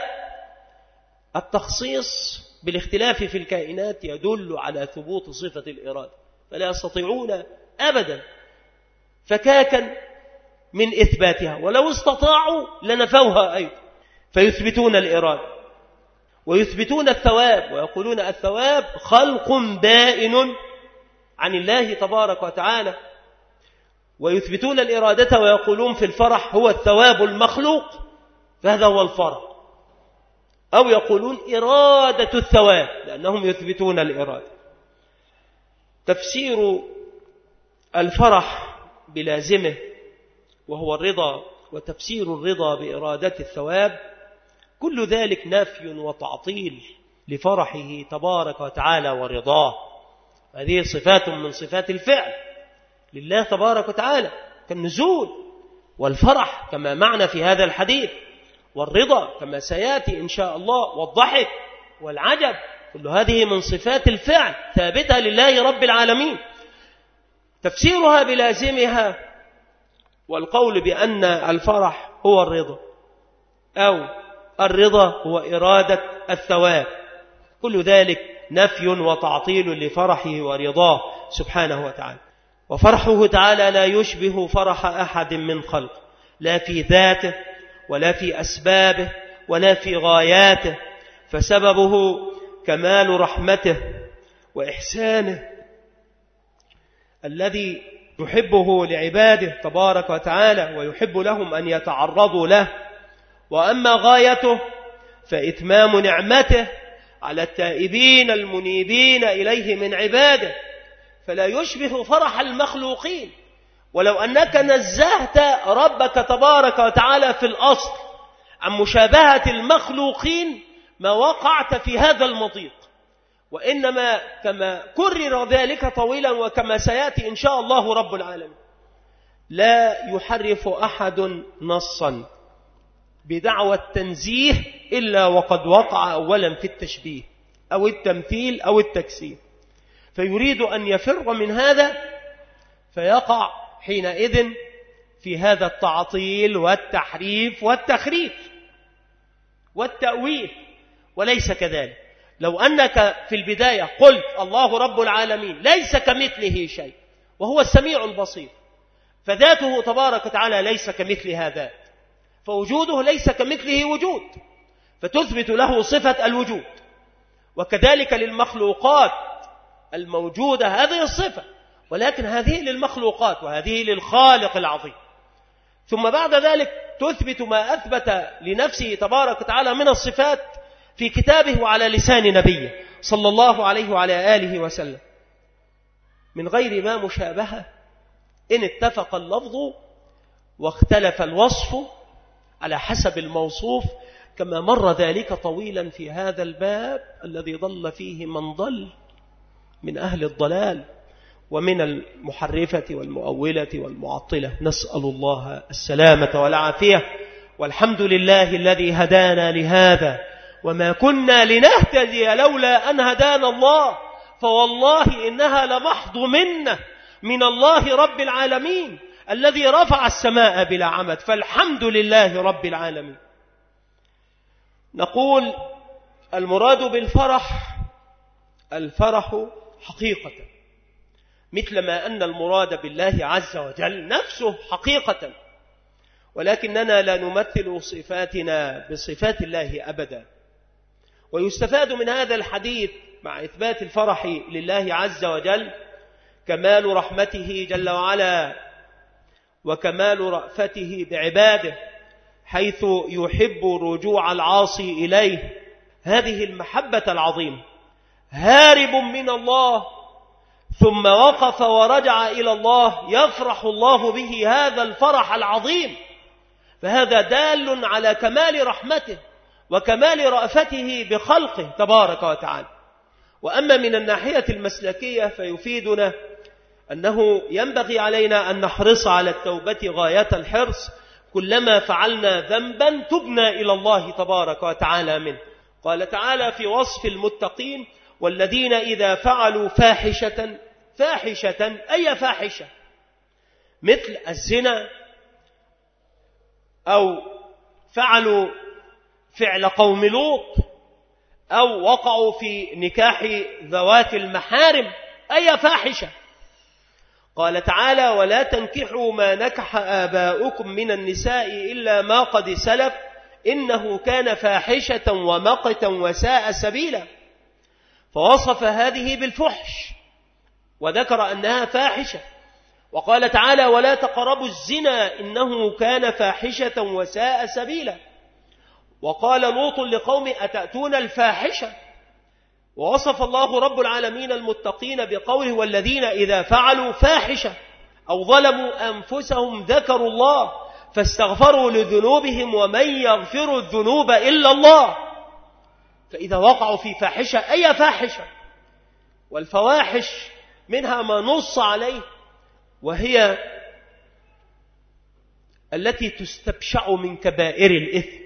التخصيص بالاختلاف في الكائنات يدل على ثبوت صفة الإرادة، فلا يستطيعون أبدا فكاكا من إثباتها، ولو استطاعوا لنفوها أيضا. فيثبتون الإرادة ويثبتون الثواب، ويقولون الثواب خلق بائن عن الله تبارك وتعالى، ويثبتون الإرادة ويقولون في الفرح هو الثواب المخلوق، فهذا هو الفرح. أو يقولون إرادة الثواب لأنهم يثبتون الإرادة. تفسير الفرح بلازمه وهو الرضا، وتفسير الرضا بإرادة الثواب، كل ذلك نفي وتعطيل لفرحه تبارك وتعالى ورضاه. هذه صفات من صفات الفعل لله تبارك وتعالى، كالنزول والفرح كما معنى في هذا الحديث، والرضا كما سيأتي إن شاء الله، والضحك والعجب، كل هذه من صفات الفعل ثابتة لله رب العالمين. تفسيرها بلازمها والقول بأن الفرح هو الرضا أو الرضا هو إرادة الثواب، كل ذلك نفي وتعطيل لفرحه ورضاه سبحانه وتعالى. وفرحه تعالى لا يشبه فرح أحد من خلقه، لا في ذاته ولا في أسبابه ولا في غاياته، فسببه كمال رحمته وإحسانه الذي يحبه لعباده تبارك وتعالى ويحب لهم أن يتعرضوا له. وأما غايته فإتمام نعمته على التائبين المنيبين إليه من عباده، فلا يشبه فرح المخلوقين. ولو أنك نزهت ربك تبارك وتعالى في الأصل عن مشابهة المخلوقين ما وقعت في هذا المضيق، وإنما كما كرر ذلك طويلا وكما سيأتي إن شاء الله رب العالمين، لا يحرف أحد نصا بدعوى التنزيه إلا وقد وقع أولا في التشبيه أو التمثيل أو التكسير، فيريد أن يفر من هذا فيقع حينئذ في هذا التعطيل والتحريف والتخريف والتأويل، وليس كذلك. لو أنك في البداية قلت الله رب العالمين ليس كمثله شيء وهو السميع البصير، فذاته تبارك وتعالى ليس كمثلها ذات، فوجوده ليس كمثله وجود، فتثبت له صفة الوجود. وكذلك للمخلوقات الموجودة هذه الصفة، ولكن هذه للمخلوقات وهذه للخالق العظيم. ثم بعد ذلك تثبت ما أثبت لنفسه تبارك وتعالى من الصفات في كتابه وعلى لسان نبيه صلى الله عليه وعلى آله وسلم من غير ما مشابهة، إن اتفق اللفظ واختلف الوصف على حسب الموصوف، كما مر ذلك طويلا في هذا الباب الذي ضل فيه من ضل من أهل الضلال ومن المحرفة والمؤولة والمعطلة. نسأل الله السلامة والعافية، والحمد لله الذي هدانا لهذا وما كنا لنهتدي لولا أن هدانا الله، فوالله إنها لمحض منة من الله رب العالمين الذي رفع السماء بلا عمد، فالحمد لله رب العالمين. نقول المراد بالفرح الفرح حقيقة، مثل ما أن المراد بالله عز وجل نفسه حقيقة، ولكننا لا نمثل صفاتنا بصفات الله أبدا. ويستفاد من هذا الحديث مع إثبات الفرح لله عز وجل كمال رحمته جل وعلا وكمال رأفته بعباده، حيث يحب رجوع العاصي إليه، هذه المحبة العظيمة. هارب من الله ثم وقف ورجع إلى الله يفرح الله به هذا الفرح العظيم، فهذا دال على كمال رحمته وكمال رأفته بخلقه تبارك وتعالى. وأما من الناحية المسلكية فيفيدنا أنه ينبغي علينا أن نحرص على التوبة غاية الحرص، كلما فعلنا ذنبا تبنا إلى الله تبارك وتعالى منه. قال تعالى في وصف المتقين: والذين إذا فعلوا فاحشة فاحشة أي فاحشة مثل الزنا أو فعلوا فعل قوم لوط أو وقعوا في نكاح ذوات المحارم أي فاحشة. قال تعالى: ولا تنكحوا ما نكح آباؤكم من النساء إلا ما قد سلف إنه كان فاحشة ومقتا وساء سبيلا، فوصف هذه بالفحش وذكر أنها فاحشة، وقال تعالى ولا تقربوا الزنا إنه كان فاحشة وساء سبيلا. وقال لوط لقوم أتأتون الفاحشة. ووصف الله رب العالمين المتقين بقوله والذين إذا فعلوا فاحشة أو ظلموا أنفسهم ذكروا الله فاستغفروا لذنوبهم ومن يغفر الذنوب إلا الله. فإذا وقعوا في فاحشة أي فاحشة، والفواحش منها ما نص عليه وهي التي تستبشع من كبائر الإثم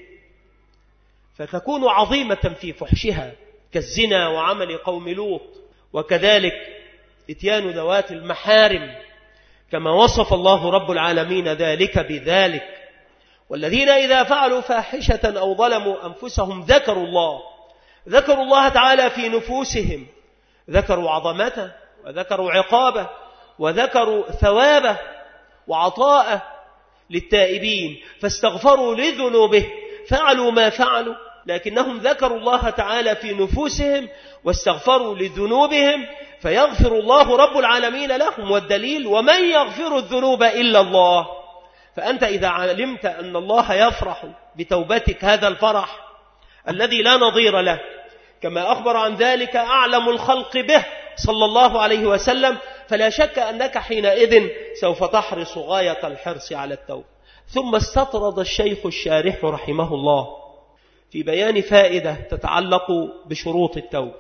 فتكون عظيمة في فحشها كالزنا وعمل قوم لوط، وكذلك اتيان ذوات المحارم كما وصف الله رب العالمين ذلك بذلك. والذين إذا فعلوا فاحشة أو ظلموا أنفسهم ذكروا الله ذكروا الله تعالى في نفوسهم، ذكروا عظمته وذكروا عقابه وذكروا ثوابه وعطاءه للتائبين فاستغفروا لذنوبه، فعلوا ما فعلوا لكنهم ذكروا الله تعالى في نفوسهم واستغفروا لذنوبهم فيغفر الله رب العالمين لهم. والدليل ومن يغفر الذنوب إلا الله. فأنت إذا علمت أن الله يفرح بتوبتك هذا الفرح الذي لا نظير له كما أخبر عن ذلك أعلم الخلق به صلى الله عليه وسلم، فلا شك أنك حينئذ سوف تحرص غاية الحرص على التوبة. ثم استطرد الشيخ الشارح رحمه الله في بيان فائدة تتعلق بشروط التوبة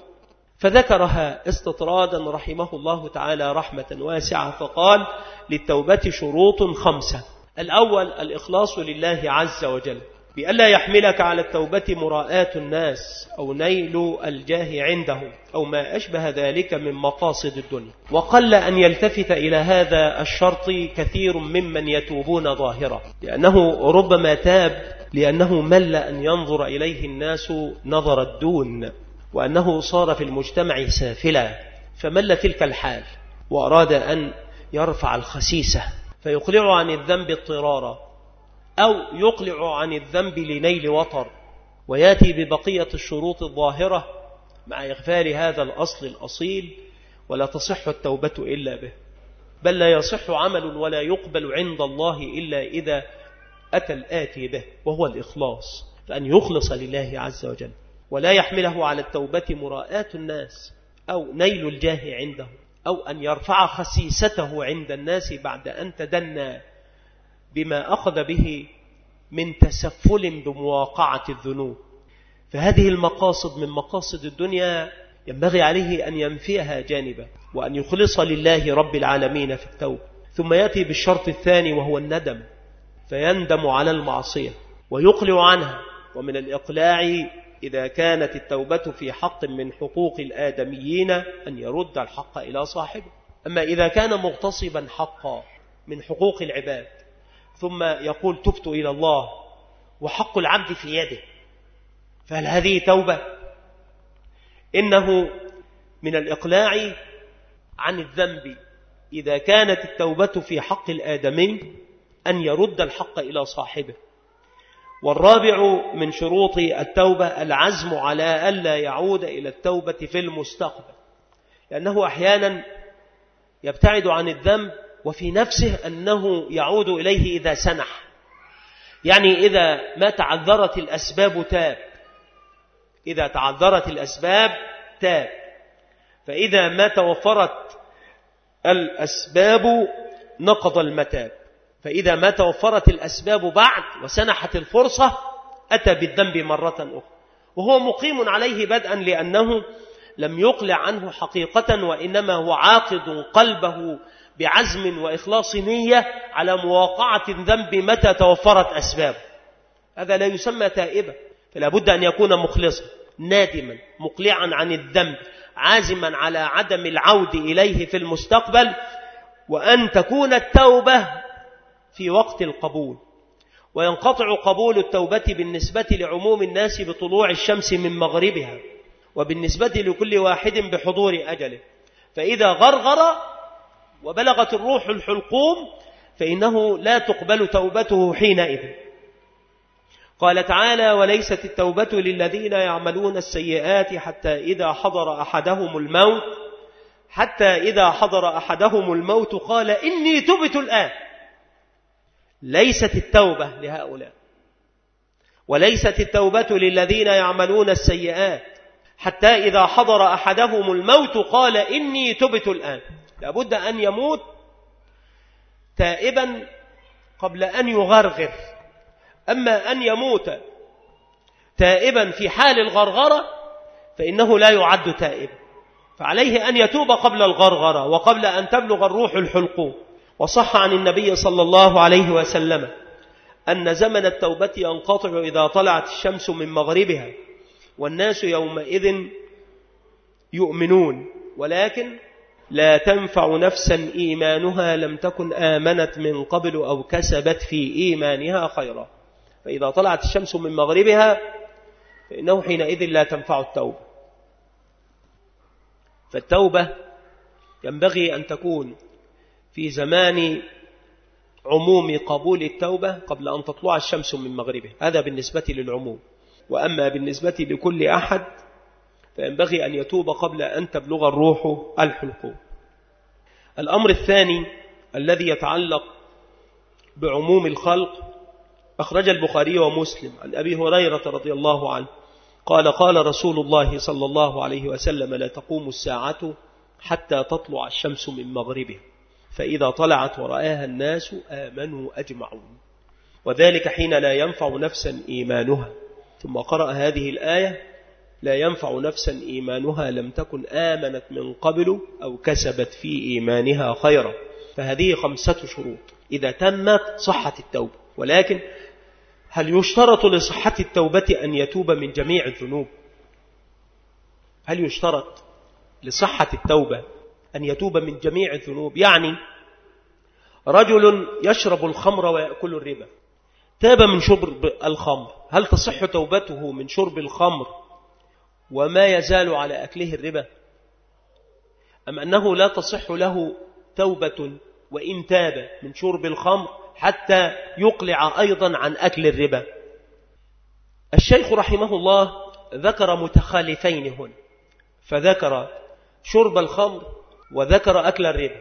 فذكرها استطرادا رحمه الله تعالى رحمة واسعة فقال للتوبة شروط خمسة. الأول الإخلاص لله عز وجل بألا يحملك على التوبة مراءات الناس أو نيل الجاه عندهم أو ما أشبه ذلك من مقاصد الدنيا. وقل أن يلتفت إلى هذا الشرط كثير ممن يتوبون ظاهرة لأنه ربما تاب لأنه مل أن ينظر إليه الناس نظر الدون وأنه صار في المجتمع سافلا فمل تلك الحال وأراد أن يرفع الخسيسة فيقلع عن الذنب اضطرارا أو يقلع عن الذنب لنيل وطر ويأتي ببقية الشروط الظاهرة مع إغفال هذا الأصل الأصيل ولا تصح التوبة إلا به، بل لا يصح عمل ولا يقبل عند الله إلا إذا أتى الآتي به وهو الإخلاص، فأن يخلص لله عز وجل ولا يحمله على التوبة مراءات الناس أو نيل الجاه عنده أو أن يرفع خسيسته عند الناس بعد أن تدنى بما أخذ به من تسفل بمواقعة الذنوب. فهذه المقاصد من مقاصد الدنيا ينبغي عليه أن ينفيها جانبا وأن يخلص لله رب العالمين في التوبة. ثم يأتي بالشرط الثاني وهو الندم فيندم على المعصية ويقلع عنها. ومن الإقلاع إذا كانت التوبة في حق من حقوق الآدميين أن يرد الحق إلى صاحبه. أما إذا كان مغتصبا حقا من حقوق العباد ثم يقول تبت إلى الله وحق العبد في يده فهل هذه توبة؟ إنه من الإقلاع عن الذنب إذا كانت التوبة في حق الآدمي أن يرد الحق إلى صاحبه. والرابع من شروط التوبة العزم على ألا يعود إلى التوبة في المستقبل، لأنه أحيانا يبتعد عن الذنب وفي نفسه أنه يعود إليه إذا سنح، يعني إذا ما تعذرت الأسباب تاب، إذا تعذرت الأسباب تاب، فإذا ما توفرت الأسباب نقض المتاب، فإذا ما توفرت الأسباب بعد وسنحت الفرصة أتى بالذنب مرة أخرى وهو مقيم عليه بدءا لأنه لم يقلع عنه حقيقة وإنما هو عاقد قلبه بعزم وإخلاص نية على مواقعة الذنب متى توفرت أسباب. هذا لا يسمى تائبا، فلا بد أن يكون مخلصا نادما مقلعا عن الذنب عازما على عدم العود إليه في المستقبل، وأن تكون التوبة في وقت القبول. وينقطع قبول التوبة بالنسبة لعموم الناس بطلوع الشمس من مغربها، وبالنسبة لكل واحد بحضور أجله. فإذا غرغر وبلغت الروح الحلقوم فإنه لا تقبل توبته حينئذ. قال تعالى وليست التوبة للذين يعملون السيئات حتى إذا حضر أحدهم الموت حتى إذا حضر أحدهم الموت قال إني تبت الآن. ليست التوبة لهؤلاء، وليست التوبة للذين يعملون السيئات حتى إذا حضر أحدهم الموت قال إني تبت الآن. لابد أن يموت تائبا قبل أن يغرغر. أما أن يموت تائبا في حال الغرغرة فإنه لا يعد تائبا، فعليه أن يتوب قبل الغرغرة وقبل أن تبلغ الروح الحلقوم. وصح عن النبي صلى الله عليه وسلم أن زمن التوبة ينقطع إذا طلعت الشمس من مغربها، والناس يومئذ يؤمنون، ولكن لا تنفع نفسا إيمانها لم تكن آمنت من قبل أو كسبت في إيمانها خيرا. فإذا طلعت الشمس من مغربها فإنه حينئذ لا تنفع التوبة. فالتوبة ينبغي أن تكون في زمان عموم قبول التوبة قبل أن تطلع الشمس من مغربها، هذا بالنسبة للعموم. وأما بالنسبة لكل أحد فينبغي أن يتوب قبل أن تبلغ الروح الحلقوم. الأمر الثاني الذي يتعلق بعموم الخلق أخرج البخاري ومسلم عن أبي هريرة رضي الله عنه قال قال رسول الله صلى الله عليه وسلم لا تقوم الساعة حتى تطلع الشمس من مغربها، فإذا طلعت ورآها الناس آمنوا أجمعون، وذلك حين لا ينفع نفسا إيمانها. ثم قرأ هذه الآية لا ينفع نفسا إيمانها لم تكن آمنت من قبل أو كسبت في إيمانها خيرا. فهذه خمسة شروط إذا تمت صحة التوبة. ولكن هل يشترط لصحة التوبة أن يتوب من جميع الذنوب؟ هل يشترط لصحة التوبة أن يتوب من جميع الذنوب؟ يعني رجل يشرب الخمر ويأكل الربا، تاب من شرب الخمر، هل تصح توبته من شرب الخمر وما يزال على أكله الربا، أم أنه لا تصح له توبة وإن تاب من شرب الخمر حتى يقلع أيضا عن أكل الربا؟ الشيخ رحمه الله ذكر متخالفين هنا، فذكر شرب الخمر وذكر أكل الربا،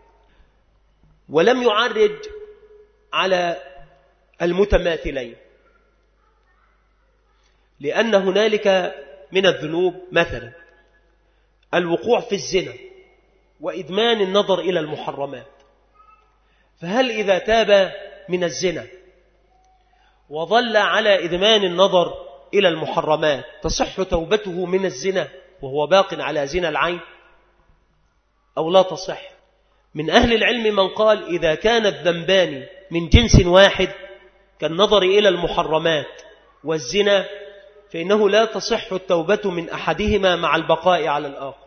ولم يعرج على المتماثلين، لأن هنالك من الذنوب مثلا الوقوع في الزنا وإدمان النظر إلى المحرمات، فهل إذا تاب من الزنا وظل على إدمان النظر إلى المحرمات تصح توبته من الزنا وهو باق على زنا العين أو لا تصح؟ من أهل العلم من قال إذا كان الذنبان من جنس واحد كالنظر إلى المحرمات والزنا فإنه لا تصح التوبة من أحدهما مع البقاء على الآخر،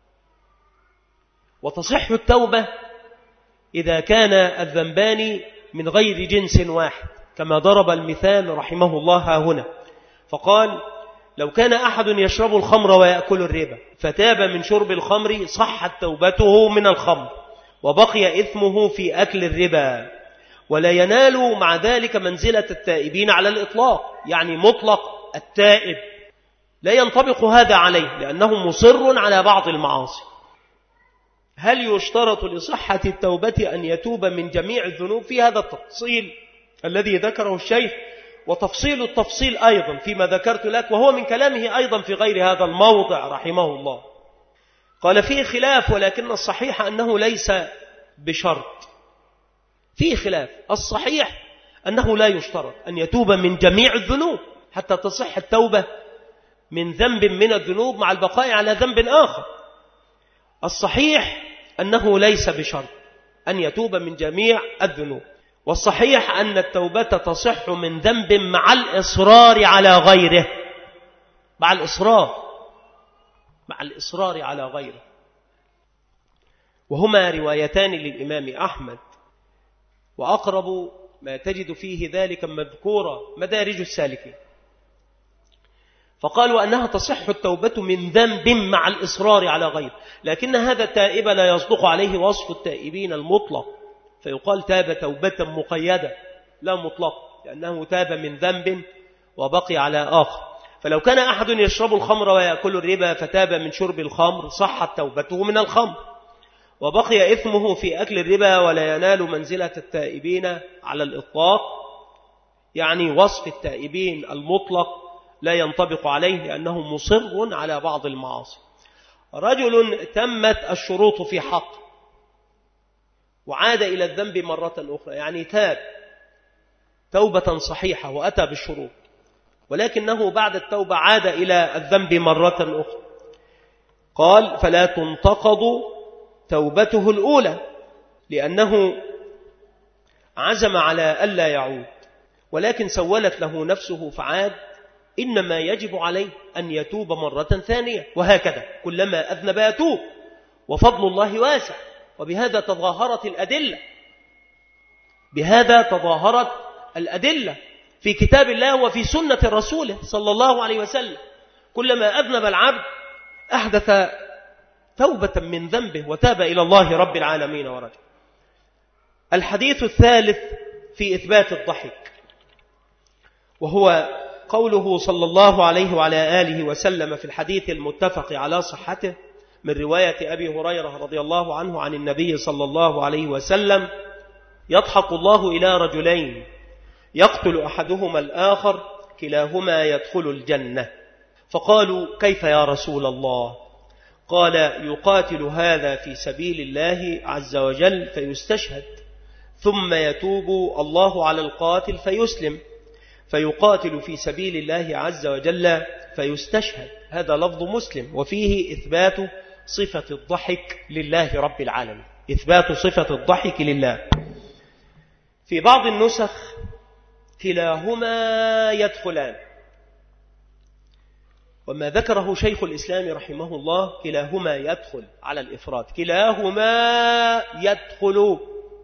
وتصح التوبة إذا كان الذنبان من غير جنس واحد، كما ضرب المثال رحمه الله هنا فقال لو كان أحد يشرب الخمر ويأكل الربا فتاب من شرب الخمر صحت توبته من الخمر وبقي إثمه في أكل الربا، ولا ينال مع ذلك منزلة التائبين على الإطلاق، يعني مطلق التائب لا ينطبق هذا عليه لأنه مصر على بعض المعاصي. هل يشترط لصحة التوبة أن يتوب من جميع الذنوب؟ في هذا التفصيل الذي ذكره الشيخ، وتفصيل التفصيل أيضا فيما ذكرت لك، وهو من كلامه أيضا في غير هذا الموضع رحمه الله. قال فيه خلاف، ولكن الصحيح أنه ليس بشرط. فيه خلاف، الصحيح أنه لا يشترط أن يتوب من جميع الذنوب حتى تصح التوبة من ذنب من الذنوب مع البقاء على ذنب آخر. الصحيح أنه ليس بشرط أن يتوب من جميع الذنوب، والصحيح أن التوبة تصح من ذنب مع الإصرار على غيره، مع الإصرار مع الإصرار على غيره. وهما روايتان للإمام أحمد، وأقرب ما تجد فيه ذلك مذكورة مدارج السالكين، فقالوا أنها تصح التوبة من ذنب مع الإصرار على غيره، لكن هذا التائب لا يصدق عليه وصف التائبين المطلق، فيقال تاب توبة مقيدة لا مطلق، لأنه تاب من ذنب وبقي على آخر. فلو كان أحد يشرب الخمر ويأكل الربا فتاب من شرب الخمر صحت توبته من الخمر، وبقي إثمه في أكل الربا ولا ينال منزلة التائبين على الإطلاق، يعني وصف التائبين المطلق لا ينطبق عليه لأنه مصر على بعض المعاصي. رجل تمت الشروط في حق وعاد إلى الذنب مرة أخرى، يعني تاب توبة صحيحة وأتى بالشروط، ولكنه بعد التوبة عاد إلى الذنب مرة أخرى، قال فلا تنتقض توبته الأولى لأنه عزم على ألا يعود، ولكن سولت له نفسه فعاد، إنما يجب عليه أن يتوب مرة ثانية، وهكذا كلما أذنب يتوب، وفضل الله واسع. وبهذا تظاهرت الأدلة، بهذا تظاهرت الأدلة في كتاب الله وفي سنة الرسول صلى الله عليه وسلم. كلما أذنب العبد أحدث توبة من ذنبه وتاب إلى الله رب العالمين ورجع. الحديث الثالث في إثبات الضحك، وهو قوله صلى الله عليه وعلى آله وسلم في الحديث المتفق على صحته من رواية أبي هريرة رضي الله عنه عن النبي صلى الله عليه وسلم: يضحك الله إلى رجلين يقتل أحدهما الآخر كلاهما يدخل الجنة. فقالوا: كيف يا رسول الله؟ قال: يقاتل هذا في سبيل الله عز وجل فيستشهد، ثم يتوب الله على القاتل فيسلم، فيقاتل في سبيل الله عز وجل فيستشهد. هذا لفظ مسلم، وفيه إثبات صفة الضحك لله رب العالمين، إثبات صفة الضحك لله. في بعض النسخ كلاهما يدخلان، وما ذكره شيخ الإسلام رحمه الله كلاهما يدخل على الإفراد، كلاهما يدخل.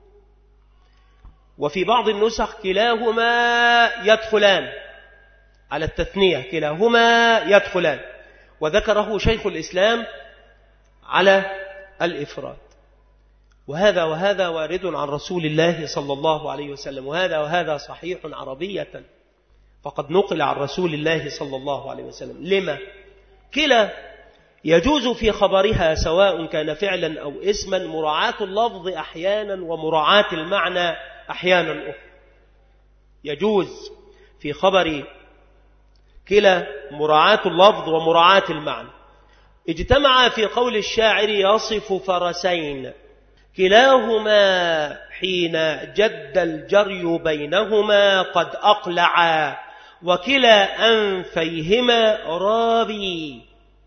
وفي بعض النسخ كلاهما يدخلان على التثنية، كلاهما يدخلان، وذكره شيخ الإسلام على الإفراد. وهذا وهذا وارد عن رسول الله صلى الله عليه وسلم، وهذا وهذا صحيح عربية، فقد نقل عن رسول الله صلى الله عليه وسلم. لما؟ كلا يجوز في خبرها سواء كان فعلا أو اسما مراعاة اللفظ أحيانا ومراعاة المعنى أحيانا أخرى. يجوز في خبر كلا مراعاة اللفظ ومراعاة المعنى. اجتمع في قول الشاعر: يصف فرسين كلاهما حين جد الجري بينهما قد أقلعا، وكلا أنفيهما رابي،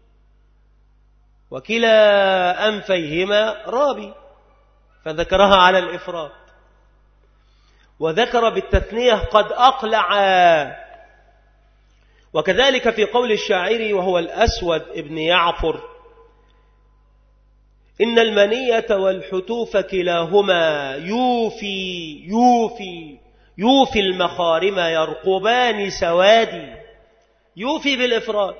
وكلا أنفيهما رابي، فذكرها على الإفراد. وذكر بالتثنية قد أقلعا. وكذلك في قول الشاعر وهو الأسود ابن يعفر: إن المنية والحتوف كلاهما يوفي يوفي يوفي المخارم يرقبان سوادي. يوفي بالإفراد،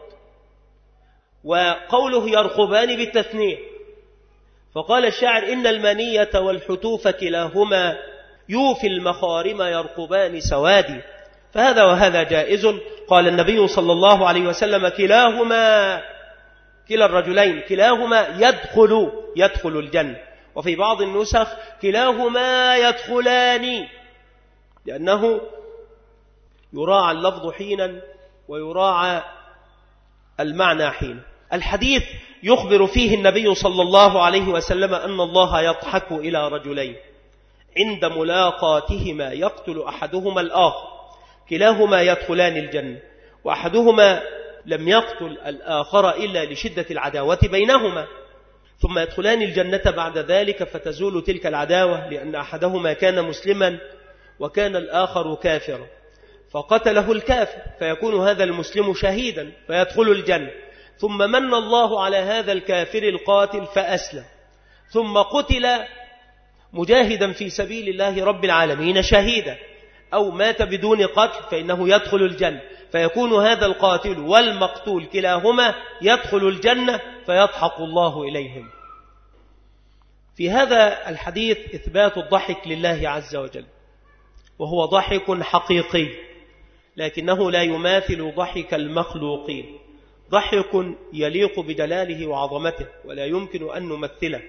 وقوله يرقبان بالتثنية. فقال الشاعر: إن المنية والحتوف كلاهما يوفي المخارم يرقبان سوادي. فهذا وهذا جائز. قال النبي صلى الله عليه وسلم: كلاهما، كلا الرجلين كلاهما يدخل يدخل الجنة. وفي بعض النسخ كلاهما يدخلان، لأنه يراعى اللفظ حينا ويراعى المعنى حينا. الحديث يخبر فيه النبي صلى الله عليه وسلم أن الله يضحك إلى رجلين عند ملاقاتهما يقتل أحدهما الآخر، كلاهما يدخلان الجنة، وأحدهما لم يقتل الآخر إلا لشدة العداوة بينهما، ثم يدخلان الجنة بعد ذلك فتزول تلك العداوة، لأن أحدهما كان مسلما وكان الآخر كافرا، فقتله الكافر فيكون هذا المسلم شهيدا فيدخل الجنة. ثم من الله على هذا الكافر القاتل فأسلم، ثم قتل مجاهدا في سبيل الله رب العالمين شهيدا، أو مات بدون قتل فإنه يدخل الجنة، فيكون هذا القاتل والمقتول كلاهما يدخل الجنة فيضحك الله إليهم. في هذا الحديث إثبات الضحك لله عز وجل، وهو ضحك حقيقي، لكنه لا يماثل ضحك المخلوقين، ضحك يليق بجلاله وعظمته ولا يمكن أن نمثله.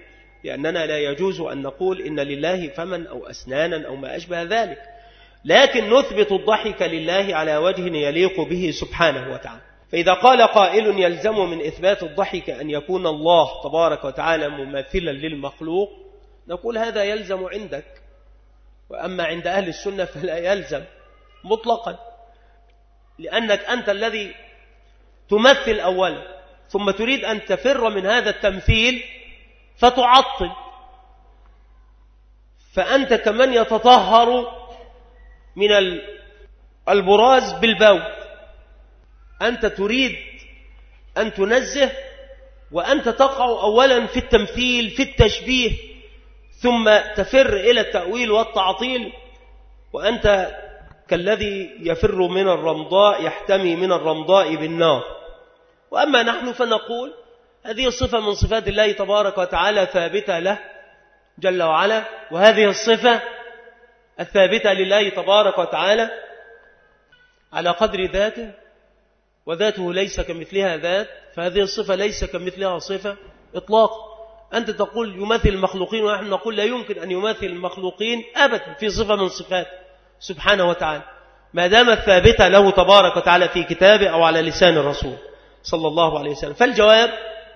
لأننا لا يجوز أن نقول إن لله فما أو أسنانا أو ما أشبه ذلك، لكن نثبت الضحك لله على وجه يليق به سبحانه وتعالى. فإذا قال قائل يلزم من إثبات الضحك أن يكون الله تبارك وتعالى مماثلا للمخلوق، نقول هذا يلزم عندك، وأما عند أهل السنة فلا يلزم مطلقا، لأنك أنت الذي تمثل أولا ثم تريد أن تفر من هذا التمثيل فتعطل، فأنت كمن يتطهر من البراز بالبول، أنت تريد أن تنزه وأنت تقع أولا في التمثيل في التشبيه ثم تفر إلى التأويل والتعطيل، وأنت كالذي يفر من الرمضاء يحتمي من الرمضاء بالنار. وأما نحن فنقول هذه الصفة من صفات الله تبارك وتعالى ثابتة له جل وعلا، وهذه الصفة الثابتة لله تبارك وتعالى على قدر ذاته، وذاته ليس كمثلها ذات، فهذه الصفة ليس كمثلها صفة إطلاقا. أنت تقول يمثل المخلوقين، ونحن نقول لا يمكن أن يمثل المخلوقين أبدا في صفة من صفات سبحانه وتعالى ما دامت ثابتة له تبارك وتعالى في كتابه أو على لسان الرسول صلى الله عليه وسلم. فالجواب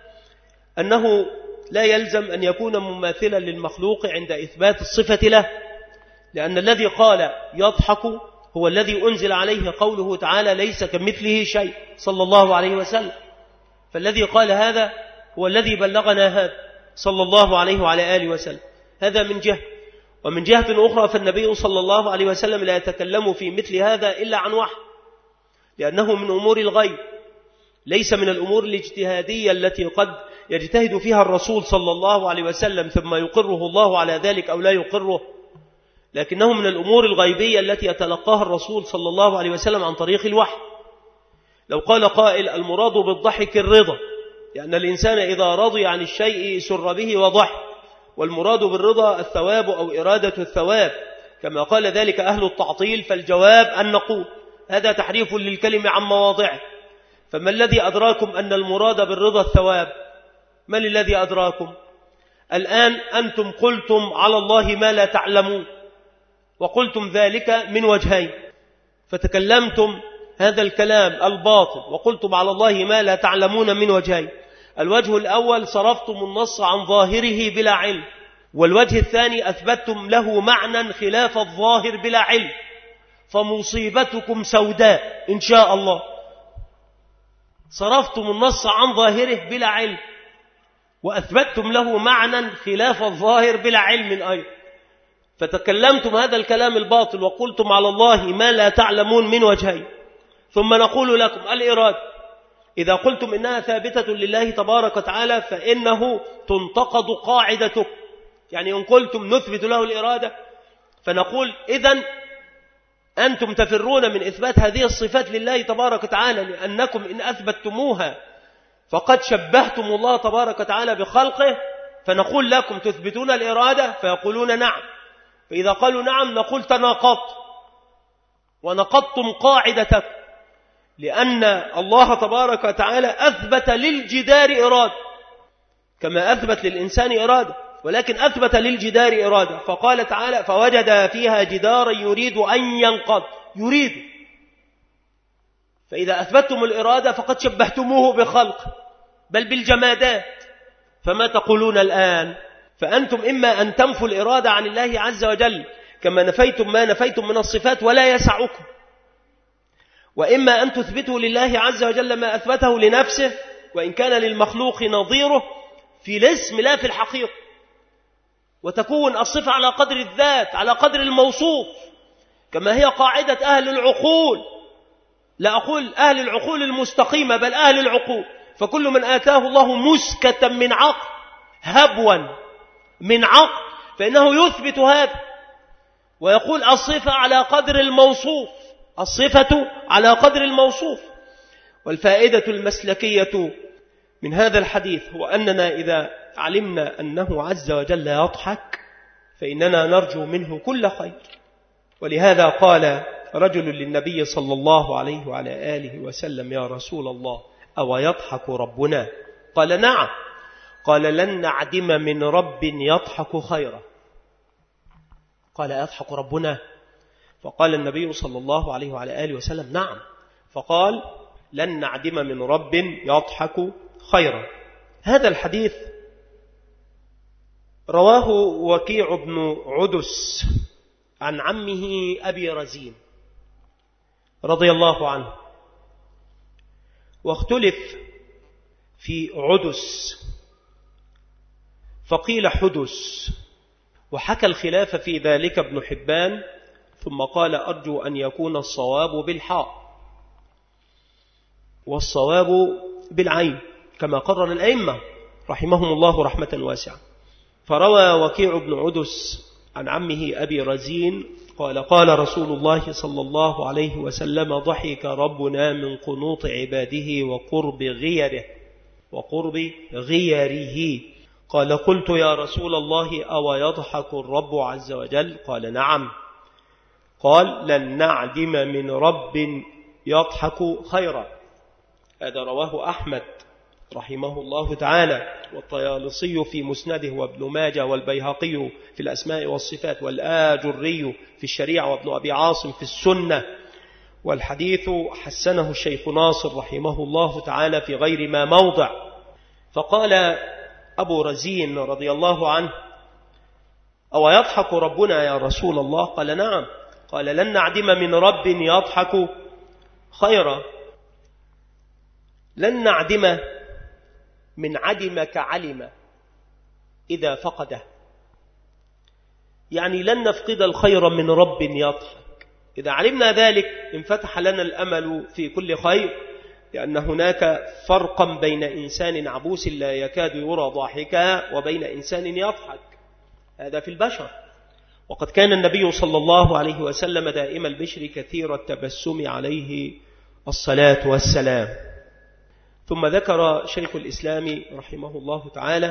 أنه لا يلزم أن يكون مماثلا للمخلوق عند إثبات الصفة له، لأن الذي قال يضحك هو الذي أنزل عليه قوله تعالى ليس كمثله شيء صلى الله عليه وسلم، فالذي قال هذا هو الذي بلغنا هذا صلى الله عليه وعلى آله وسلم. هذا من جهة، ومن جهة أخرى فالنبي صلى الله عليه وسلم لا يتكلم في مثل هذا إلا عن وحي، لأنه من أمور الغيب، ليس من الأمور الاجتهادية التي قد يجتهد فيها الرسول صلى الله عليه وسلم ثم يقره الله على ذلك أو لا يقره، لكنه من الأمور الغيبية التي يتلقاها الرسول صلى الله عليه وسلم عن طريق الوحي. لو قال قائل المراد بالضحك الرضا، لأن الإنسان إذا رضي عن الشيء سر به وضحك، والمراد بالرضا الثواب أو إرادة الثواب كما قال ذلك أهل التعطيل، فالجواب أن نقول هذا تحريف للكلمة عن مواضعه. فما الذي أدراكم أن المراد بالرضا الثواب؟ من الذي أدراكم؟ الآن أنتم قلتم على الله ما لا تعلمون، وقلتم ذلك من وجهين، فتكلمتم هذا الكلام الباطل وقلتم على الله ما لا تعلمون من وجهين. الوجه الأول صرفتم النص عن ظاهره بلا علم، والوجه الثاني أثبتتم له معنى خلاف الظاهر بلا علم، فمصيبتكم سوداء إن شاء الله. صرفتم النص عن ظاهره بلا علم وأثبتتم له معنى خلاف الظاهر بلا علم أيضا، فتكلمتم هذا الكلام الباطل وقلتم على الله ما لا تعلمون من وجهين. ثم نقول لكم الإرادة إذا قلتم إنها ثابتة لله تبارك وتعالى فإنه تنتقد قاعدتك، يعني إن قلتم نثبت له الإرادة فنقول إذن أنتم تفرون من إثبات هذه الصفات لله تبارك وتعالى، لأنكم إن أثبتتموها فقد شبهتم الله تبارك وتعالى بخلقه، فنقول لكم تثبتون الإرادة فيقولون نعم، فإذا قالوا نعم نقول تناقضت ونقضتم قاعدتك، لأن الله تبارك وتعالى أثبت للجدار إرادة كما أثبت للإنسان إرادة، ولكن أثبت للجدار إرادة، فقال تعالى فوجد فيها جدارا يريد أن ينقض، يريد. فإذا أثبتتم الإرادة فقد شبهتموه بخلق بل بالجمادات، فما تقولون الآن؟ فأنتم إما أن تنفوا الإرادة عن الله عز وجل كما نفيتم ما نفيتم من الصفات ولا يسعكم، وإما أن تثبتوا لله عز وجل ما أثبته لنفسه وإن كان للمخلوق نظيره في الاسم لا في الحقيقة، وتكون الصفة على قدر الذات على قدر الموصوف كما هي قاعدة أهل العقول، لا أقول أهل العقول المستقيمة بل أهل العقول، فكل من آتاه الله مسكة من عقل هبوا من عقل فإنه يثبت هذا ويقول الصفة على قدر الموصوف، الصفة على قدر الموصوف. والفائدة المسلكية من هذا الحديث هو أننا إذا علمنا أنه عز وجل يضحك فإننا نرجو منه كل خير. ولهذا قال رجل للنبي صلى الله عليه وعلى آله وسلم يا رسول الله أو يضحك ربنا؟ قال نعم. قال لن نعدم من رب يضحك خيرا. قال يضحك ربنا؟ فقال النبي صلى الله عليه وعلى آله وسلم نعم. فقال لن نعدم من رب يضحك خيرا. هذا الحديث رواه وكيع بن عدس عن عمه أبي رزين رضي الله عنه، واختلف في عدس فقيل حدس، وحكى الخلاف في ذلك ابن حبان، ثم قال أرجو أن يكون الصواب بالحاء والصواب بالعين كما قرر الأئمة رحمهم الله رحمة واسعة. فروى وكيع بن عدس عن عمه أبي رزين قال قال رسول الله صلى الله عليه وسلم ضحك ربنا من قنوط عباده وقرب غيره وقرب غيره. قال قلت يا رسول الله أو يضحك الرب عز وجل؟ قال نعم. قال لن نعدم من رب يضحك خيرا. هذا رواه أحمد رحمه الله تعالى، والطيالسي في مسنده، وابن ماجه والبيهقي في الأسماء والصفات، والآجري في الشريعة، وابن أبي عاصم في السنة. والحديث حسنه الشيخ ناصر رحمه الله تعالى في غير ما موضع. فقال أبو رزين رضي الله عنه أو يضحك ربنا يا رسول الله؟ قال نعم. قال لن نعدم من رب يضحك خيرا. لن نعدم من عدم كعلم إذا فقده، يعني لن نفقد الخير من رب يضحك. إذا علمنا ذلك انفتح لنا الأمل في كل خير، لأن هناك فرقا بين إنسان عبوس لا يكاد يرى ضاحكا وبين إنسان يضحك، هذا في البشر. وقد كان النبي صلى الله عليه وسلم دائم البشر كثير التبسم عليه الصلاة والسلام. ثم ذكر شيخ الإسلام رحمه الله تعالى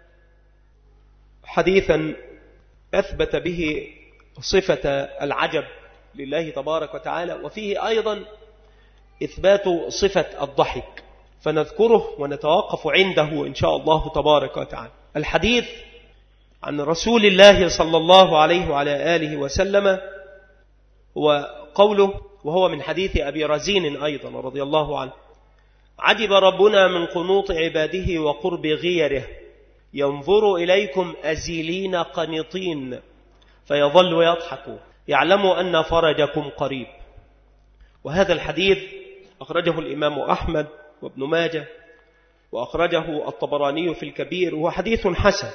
حديثا أثبت به صفة العجب لله تبارك وتعالى، وفيه أيضا إثبات صفة الضحك، فنذكره ونتوقف عنده إن شاء الله تبارك وتعالى. الحديث عن رسول الله صلى الله عليه وعلى آله وسلم وقوله، وهو من حديث أبي رزين أيضا رضي الله عنه: عجب ربنا من قنوط عباده وقرب غيره، ينظر إليكم أزيلين قنطين فيظل يضحك، يعلم أن فرجكم قريب. وهذا الحديث أخرجه الإمام أحمد وابن ماجه، وأخرجه الطبراني في الكبير، وهو حديث حسن.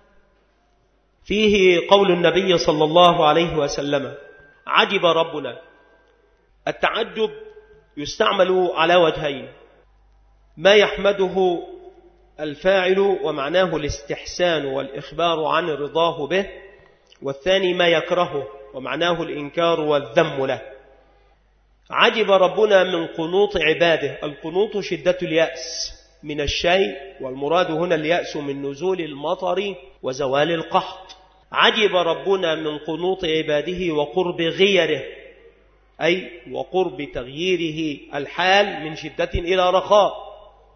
فيه قول النبي صلى الله عليه وسلم: عجب ربنا. التعجب يستعمل على وجهين: ما يحمده الفاعل ومعناه الاستحسان والإخبار عن رضاه به، والثاني ما يكرهه ومعناه الإنكار والذم له. عجب ربنا من قنوط عباده. القنوط شدة اليأس من الشيء، والمراد هنا اليأس من نزول المطر وزوال القحط. عجب ربنا من قنوط عباده وقرب غيره، أي وقرب تغييره الحال من شدة إلى رخاء.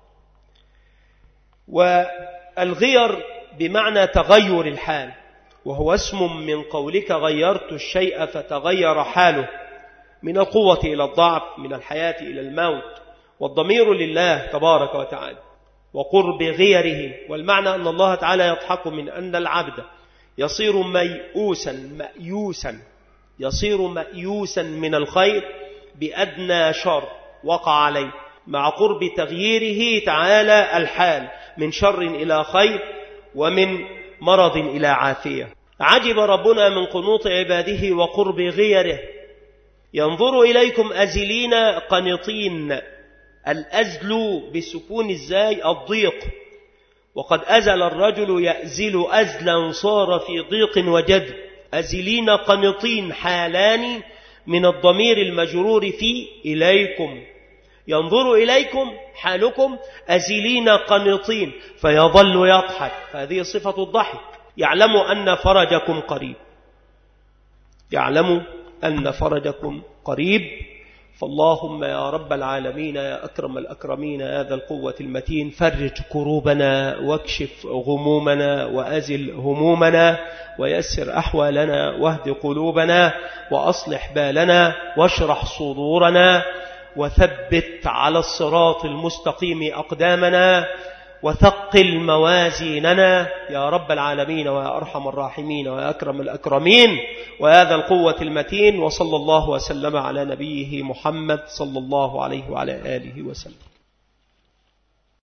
والغير بمعنى تغير الحال، وهو اسم من قولك غيرت الشيء فتغير حاله، من القوة إلى الضعف، من الحياة إلى الموت، والضمير لله تبارك وتعالى. وقرب غيره، والمعنى أن الله تعالى يضحك من أن العبد يصير ميؤوسا مأيوسا يصير مأيوسا من الخير بأدنى شر وقع عليه، مع قرب تغييره تعالى الحال من شر إلى خير ومن مرض إلى عافية. عجب ربنا من قنوط عباده وقرب غيره، ينظر إليكم أزلين قنطين. الأزل بسكون الزاي الضيق، وقد أزل الرجل يأزل أزلا صار في ضيق وجد. أزلين قنطين حالان من الضمير المجرور في إليكم، ينظر إليكم حالكم أزلين قنطين فيظل يضحك، هذه صفة الضحك. يعلم أن فرجكم قريب، يعلم أن فرجكم قريب فاللهم يا رب العالمين يا أكرم الأكرمين يا ذا القوة المتين فرج كروبنا واكشف غمومنا وأزل همومنا ويسر أحوالنا واهد قلوبنا وأصلح بالنا واشرح صدورنا وثبت على الصراط المستقيم أقدامنا وثقل موازيننا يا رب العالمين ويا أرحم الراحمين ويا أكرم الأكرمين ويا ذا القوة المتين. وصلى الله وسلم على نبيه محمد صلى الله عليه وعلى آله وسلم.